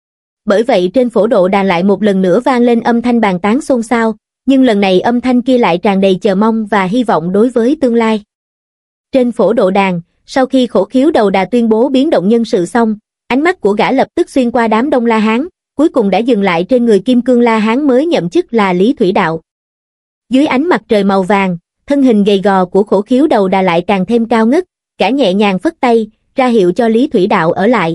S1: Bởi vậy trên phổ độ đàn lại một lần nữa vang lên âm thanh bàn tán xôn xao, nhưng lần này âm thanh kia lại tràn đầy chờ mong và hy vọng đối với tương lai. Trên phổ độ đàn, sau khi Khổ Khiếu Đầu Đà tuyên bố biến động nhân sự xong, ánh mắt của gã lập tức xuyên qua đám đông La Hán, cuối cùng đã dừng lại trên người Kim Cương La Hán mới nhậm chức là Lý Thủy Đạo. Dưới ánh mặt trời màu vàng, thân hình gầy gò của Khổ Khiếu Đầu Đà lại càng thêm cao ngất, gã nhẹ nhàng phất tay, ra hiệu cho Lý Thủy Đạo ở lại.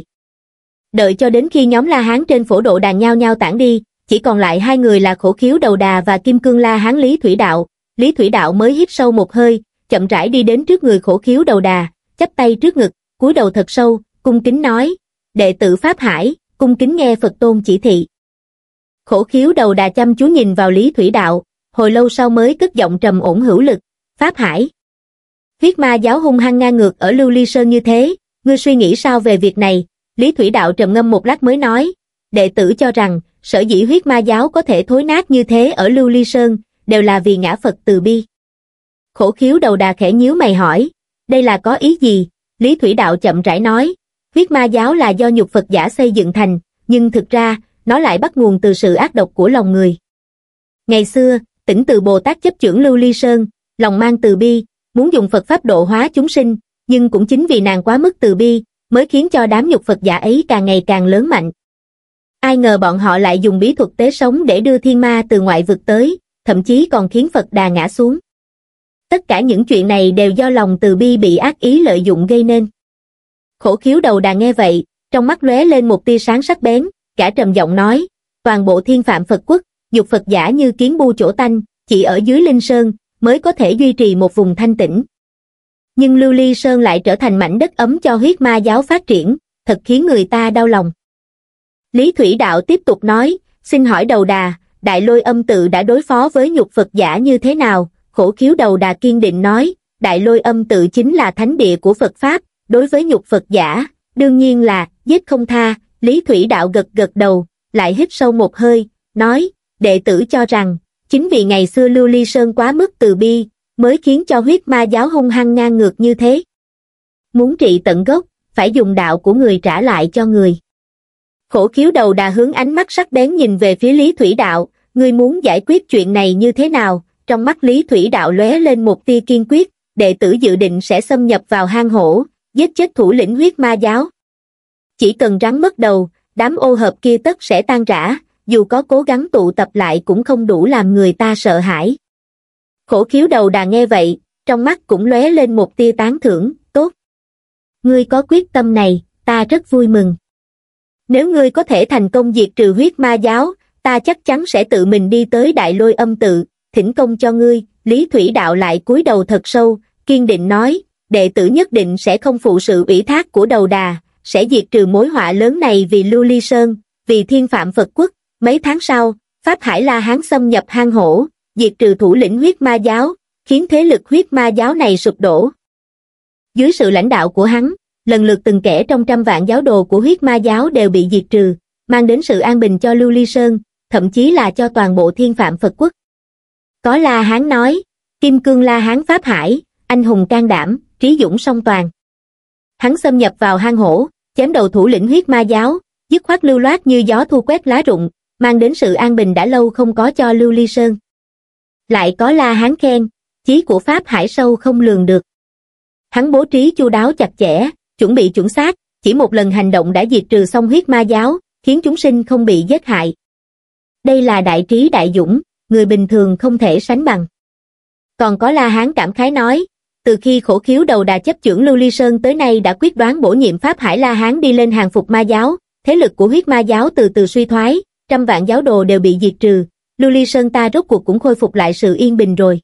S1: Đợi cho đến khi nhóm La Hán trên phổ độ đàn nhao nhao tản đi, chỉ còn lại hai người là Khổ Khiếu Đầu Đà và Kim Cương La Hán Lý Thủy Đạo. Lý Thủy Đạo mới hít sâu một hơi, chậm rãi đi đến trước người Khổ Khiếu Đầu Đà, chắp tay trước ngực, cúi đầu thật sâu, cung kính nói, đệ tử Pháp Hải, cung kính nghe Phật Tôn chỉ thị. Khổ Khiếu Đầu Đà chăm chú nhìn vào Lý Thủy Đạo, hồi lâu sau mới cất giọng trầm ổn hữu lực, Pháp Hải. Huyết Ma giáo hung hăng ngang ngược ở Lưu Ly Sơn như thế, ngươi suy nghĩ sao về việc này? Lý Thủy Đạo trầm ngâm một lát mới nói, đệ tử cho rằng, sở dĩ Huyết Ma giáo có thể thối nát như thế ở Lưu Ly Sơn, đều là vì ngã Phật từ bi. Khổ Khiếu Đầu Đà khẽ nhíu mày hỏi, đây là có ý gì? Lý Thủy Đạo chậm rãi nói, Huyết Ma giáo là do nhục Phật giả xây dựng thành, nhưng thực ra, nó lại bắt nguồn từ sự ác độc của lòng người. Ngày xưa, Tỉnh Từ Bồ Tát chấp chưởng Lưu Ly Sơn, lòng mang từ bi, muốn dùng Phật pháp độ hóa chúng sinh, nhưng cũng chính vì nàng quá mức từ bi, mới khiến cho đám nhục Phật giả ấy càng ngày càng lớn mạnh. Ai ngờ bọn họ lại dùng bí thuật tế sống để đưa thiên ma từ ngoại vực tới, thậm chí còn khiến Phật Đà ngã xuống. Tất cả những chuyện này đều do lòng từ bi bị ác ý lợi dụng gây nên. Khổ Khiếu Đầu Đà nghe vậy, trong mắt lóe lên một tia sáng sắc bén, cả trầm giọng nói, toàn bộ thiên phạm Phật quốc, nhục Phật giả như kiến bu chỗ tanh, chỉ ở dưới Linh Sơn, mới có thể duy trì một vùng thanh tĩnh. Nhưng Lưu Ly Sơn lại trở thành mảnh đất ấm cho Huyết Ma giáo phát triển, thật khiến người ta đau lòng. Lý Thủy Đạo tiếp tục nói, xin hỏi Đầu Đà, Đại Lôi Âm tự đã đối phó với nhục Phật giả như thế nào? Khổ Khiếu Đầu Đà kiên định nói, Đại Lôi Âm tự chính là thánh địa của Phật Pháp, đối với nhục Phật giả, đương nhiên là, giết không tha. Lý Thủy Đạo gật gật đầu, lại hít sâu một hơi, nói, đệ tử cho rằng, chính vì ngày xưa Lưu Ly Sơn quá mức từ bi, mới khiến cho huyết ma giáo hung hăng ngang ngược như thế. Muốn trị tận gốc, phải dùng đạo của người trả lại cho người. Khổ khiếu đầu đà hướng ánh mắt sắc bén nhìn về phía Lý Thủy Đạo, ngươi muốn giải quyết chuyện này như thế nào? Trong mắt Lý Thủy Đạo lóe lên một tia kiên quyết, đệ tử dự định sẽ xâm nhập vào hang hổ, giết chết thủ lĩnh huyết ma giáo. Chỉ cần rắn mất đầu, đám ô hợp kia tất sẽ tan rã, dù có cố gắng tụ tập lại cũng không đủ làm người ta sợ hãi. Khổ khiếu đầu đà nghe vậy, trong mắt cũng lóe lên một tia tán thưởng, tốt. Ngươi có quyết tâm này, ta rất vui mừng. Nếu ngươi có thể thành công diệt trừ huyết ma giáo, ta chắc chắn sẽ tự mình đi tới Đại Lôi Âm tự, thỉnh công cho ngươi. Lý Thủy Đạo lại cúi đầu thật sâu, kiên định nói, đệ tử nhất định sẽ không phụ sự ủy thác của đầu đà, sẽ diệt trừ mối họa lớn này vì Lưu Ly Sơn, vì Thiên Phạm Phật Quốc. Mấy tháng sau, Pháp Hải La Hán xâm nhập hang hổ, diệt trừ thủ lĩnh huyết ma giáo, khiến thế lực huyết ma giáo này sụp đổ. Dưới sự lãnh đạo của hắn, lần lượt từng kẻ trong trăm vạn giáo đồ của huyết ma giáo đều bị diệt trừ, mang đến sự an bình cho Lưu Ly Sơn, thậm chí là cho toàn bộ Thiên Phạm Phật Quốc. Có La Hán nói, Kim Cương La Hán Pháp Hải, anh hùng can đảm, trí dũng song toàn. Hắn xâm nhập vào hang hổ, chém đầu thủ lĩnh huyết ma giáo, dứt khoát lưu loát như gió thu quét lá rụng, mang đến sự an bình đã lâu không có cho Lưu Ly Sơn. Lại có La Hán khen, chí của Pháp Hải sâu không lường được. Hắn bố trí chu đáo chặt chẽ, chuẩn bị chuẩn xác, chỉ một lần hành động đã diệt trừ xong huyết ma giáo, khiến chúng sinh không bị giết hại. Đây là đại trí đại dũng, người bình thường không thể sánh bằng. Còn có La Hán cảm khái nói, từ khi khổ khiếu đầu đà chấp chưởng Lưu Ly Sơn tới nay đã quyết đoán bổ nhiệm Pháp Hải La Hán đi lên hàng phục ma giáo, thế lực của huyết ma giáo từ từ suy thoái, trăm vạn giáo đồ đều bị diệt trừ, Lưu Ly Sơn ta rốt cuộc cũng khôi phục lại sự yên bình rồi.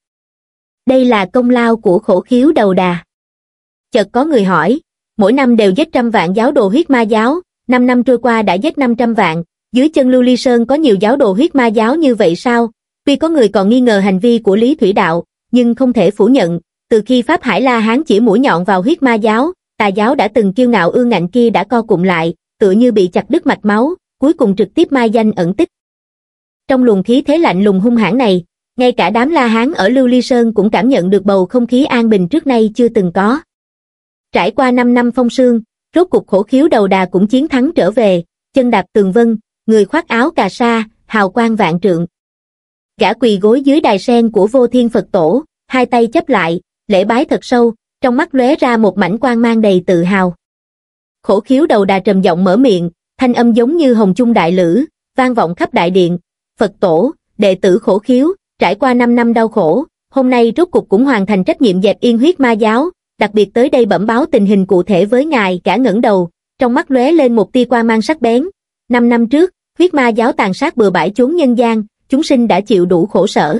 S1: Đây là công lao của khổ khiếu đầu đà. Chợt có người hỏi, mỗi năm đều giết trăm vạn giáo đồ huyết ma giáo, năm năm trôi qua đã giết năm trăm vạn, dưới chân Lưu Ly Sơn có nhiều giáo đồ huyết ma giáo như vậy sao? Tuy có người còn nghi ngờ hành vi của Lý Thủy Đạo, nhưng không thể phủ nhận, từ khi Pháp Hải La Hán chỉ mũi nhọn vào huyết ma giáo, tà giáo đã từng kiêu ngạo ương ngạnh kia đã co cụm lại, tựa như bị chặt đứt mạch máu, cuối cùng trực tiếp mai danh ẩn tích. Trong luồng khí thế lạnh lùng hung hãn này, ngay cả đám La Hán ở Lưu Ly Sơn cũng cảm nhận được bầu không khí an bình trước nay chưa từng có. Trải qua năm năm phong sương, rốt cục khổ khiếu đầu đà cũng chiến thắng trở về, chân đạp tường vân, người khoác áo cà sa, hào quang vạn trượng. Gã quỳ gối dưới đài sen của Vô Thiên Phật Tổ, hai tay chắp lại, lễ bái thật sâu, trong mắt lóe ra một mảnh quang mang đầy tự hào. Khổ khiếu đầu đà trầm giọng mở miệng, thanh âm giống như hồng chung đại lữ, vang vọng khắp đại điện. Phật Tổ, đệ tử khổ khiếu, trải qua năm năm đau khổ, hôm nay rốt cục cũng hoàn thành trách nhiệm dẹp yên huyết ma giáo, đặc biệt tới đây bẩm báo tình hình cụ thể với ngài. Gã ngẩng đầu, trong mắt lóe lên một tia quang mang sắc bén. Năm năm trước, huyết ma giáo tàn sát bừa bãi chốn nhân gian, chúng sinh đã chịu đủ khổ sở.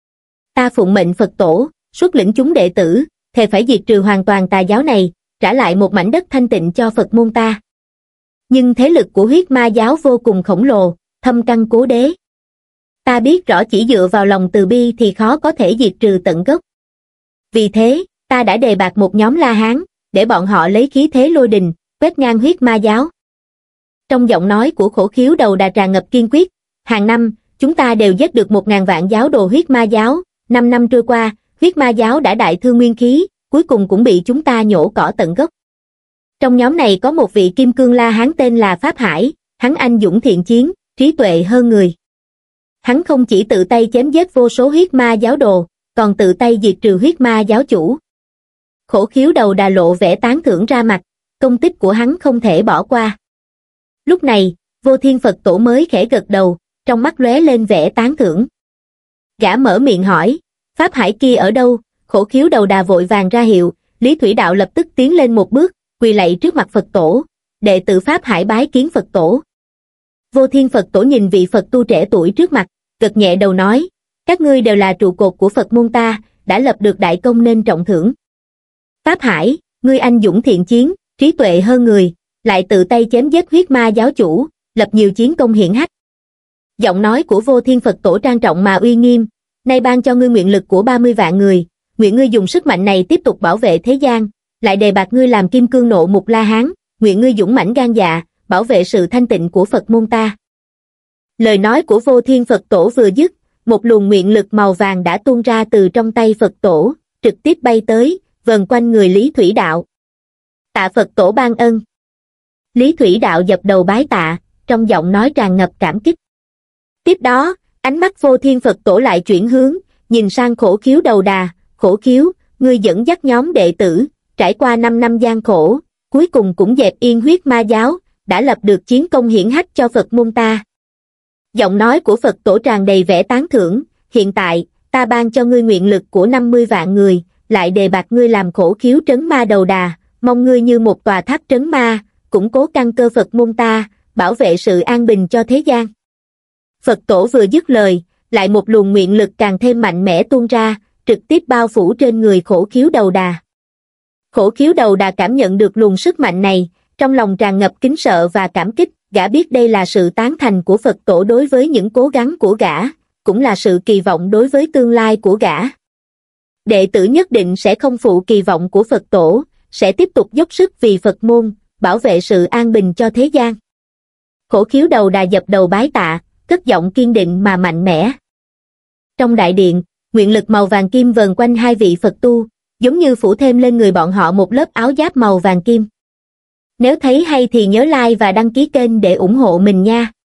S1: Ta phụng mệnh Phật Tổ, xuất lĩnh chúng đệ tử, thề phải diệt trừ hoàn toàn tà giáo này, trả lại một mảnh đất thanh tịnh cho Phật môn ta. Nhưng thế lực của huyết ma giáo vô cùng khổng lồ, thâm căn cố đế. Ta biết rõ chỉ dựa vào lòng từ bi thì khó có thể diệt trừ tận gốc. Vì thế, ta đã đề bạt một nhóm La Hán, để bọn họ lấy khí thế lôi đình, quét ngang huyết ma giáo. Trong giọng nói của khổ khiếu đầu đà tràn ngập kiên quyết, hàng năm, chúng ta đều giết được một ngàn vạn giáo đồ huyết ma giáo, năm năm trôi qua, huyết ma giáo đã đại thương nguyên khí, cuối cùng cũng bị chúng ta nhổ cỏ tận gốc. Trong nhóm này có một vị kim cương La Hán tên là Pháp Hải, hắn anh dũng thiện chiến, trí tuệ hơn người. Hắn không chỉ tự tay chém giết vô số huyết ma giáo đồ, còn tự tay diệt trừ huyết ma giáo chủ. Khổ khiếu đầu đà lộ vẻ tán thưởng ra mặt, công tích của hắn không thể bỏ qua. Lúc này, Vô Thiên Phật Tổ mới khẽ gật đầu, trong mắt lóe lên vẻ tán thưởng. Gã mở miệng hỏi, Pháp Hải kia ở đâu? Khổ khiếu đầu đà vội vàng ra hiệu, Lý Thủy Đạo lập tức tiến lên một bước, quỳ lạy trước mặt Phật Tổ, đệ tử Pháp Hải bái kiến Phật Tổ. Vô Thiên Phật Tổ nhìn vị Phật tu trẻ tuổi trước mặt, gật nhẹ đầu nói, các ngươi đều là trụ cột của Phật môn ta, đã lập được đại công nên trọng thưởng. Pháp Hải, ngươi anh dũng thiện chiến, trí tuệ hơn người, lại tự tay chém giết huyết ma giáo chủ, lập nhiều chiến công hiển hách. Giọng nói của Vô Thiên Phật Tổ trang trọng mà uy nghiêm, nay ban cho ngươi nguyện lực của ba mươi vạn người, nguyện ngươi dùng sức mạnh này tiếp tục bảo vệ thế gian, lại đề bạt ngươi làm kim cương nộ mục La Hán, nguyện ngươi dũng mãnh gan dạ, bảo vệ sự thanh tịnh của Phật môn ta. Lời nói của Vô Thiên Phật Tổ vừa dứt, một luồng nguyện lực màu vàng đã tuôn ra từ trong tay Phật Tổ, trực tiếp bay tới, vần quanh người Lý Thủy Đạo. Tạ Phật Tổ ban ân. Lý Thủy Đạo dập đầu bái tạ, trong giọng nói tràn ngập cảm kích. Tiếp đó, ánh mắt Vô Thiên Phật Tổ lại chuyển hướng, nhìn sang Khổ Khiếu Đầu Đà. Khổ Khiếu, ngươi dẫn dắt nhóm đệ tử, trải qua năm năm gian khổ, cuối cùng cũng dẹp yên huyết ma giáo, đã lập được chiến công hiển hách cho Phật môn ta. Giọng nói của Phật Tổ tràn đầy vẻ tán thưởng, hiện tại, ta ban cho ngươi nguyện lực của năm mươi vạn người, lại đề bạt ngươi làm Khổ Khiếu trấn ma đầu đà, mong ngươi như một tòa tháp trấn ma, củng cố căn cơ Phật môn ta, bảo vệ sự an bình cho thế gian. Phật Tổ vừa dứt lời, lại một luồng nguyện lực càng thêm mạnh mẽ tuôn ra, trực tiếp bao phủ trên người Khổ Khiếu Đầu Đà. Khổ Khiếu Đầu Đà cảm nhận được luồng sức mạnh này, trong lòng tràn ngập kính sợ và cảm kích, gã biết đây là sự tán thành của Phật Tổ đối với những cố gắng của gã, cũng là sự kỳ vọng đối với tương lai của gã. Đệ tử nhất định sẽ không phụ kỳ vọng của Phật Tổ, sẽ tiếp tục dốc sức vì Phật môn, bảo vệ sự an bình cho thế gian. Khổ Khiếu Đầu Đà dập đầu bái tạ, cất giọng kiên định mà mạnh mẽ. Trong đại điện, nguyện lực màu vàng kim vờn quanh hai vị Phật tu, giống như phủ thêm lên người bọn họ một lớp áo giáp màu vàng kim. Nếu thấy hay thì nhớ like và đăng ký kênh để ủng hộ mình nha.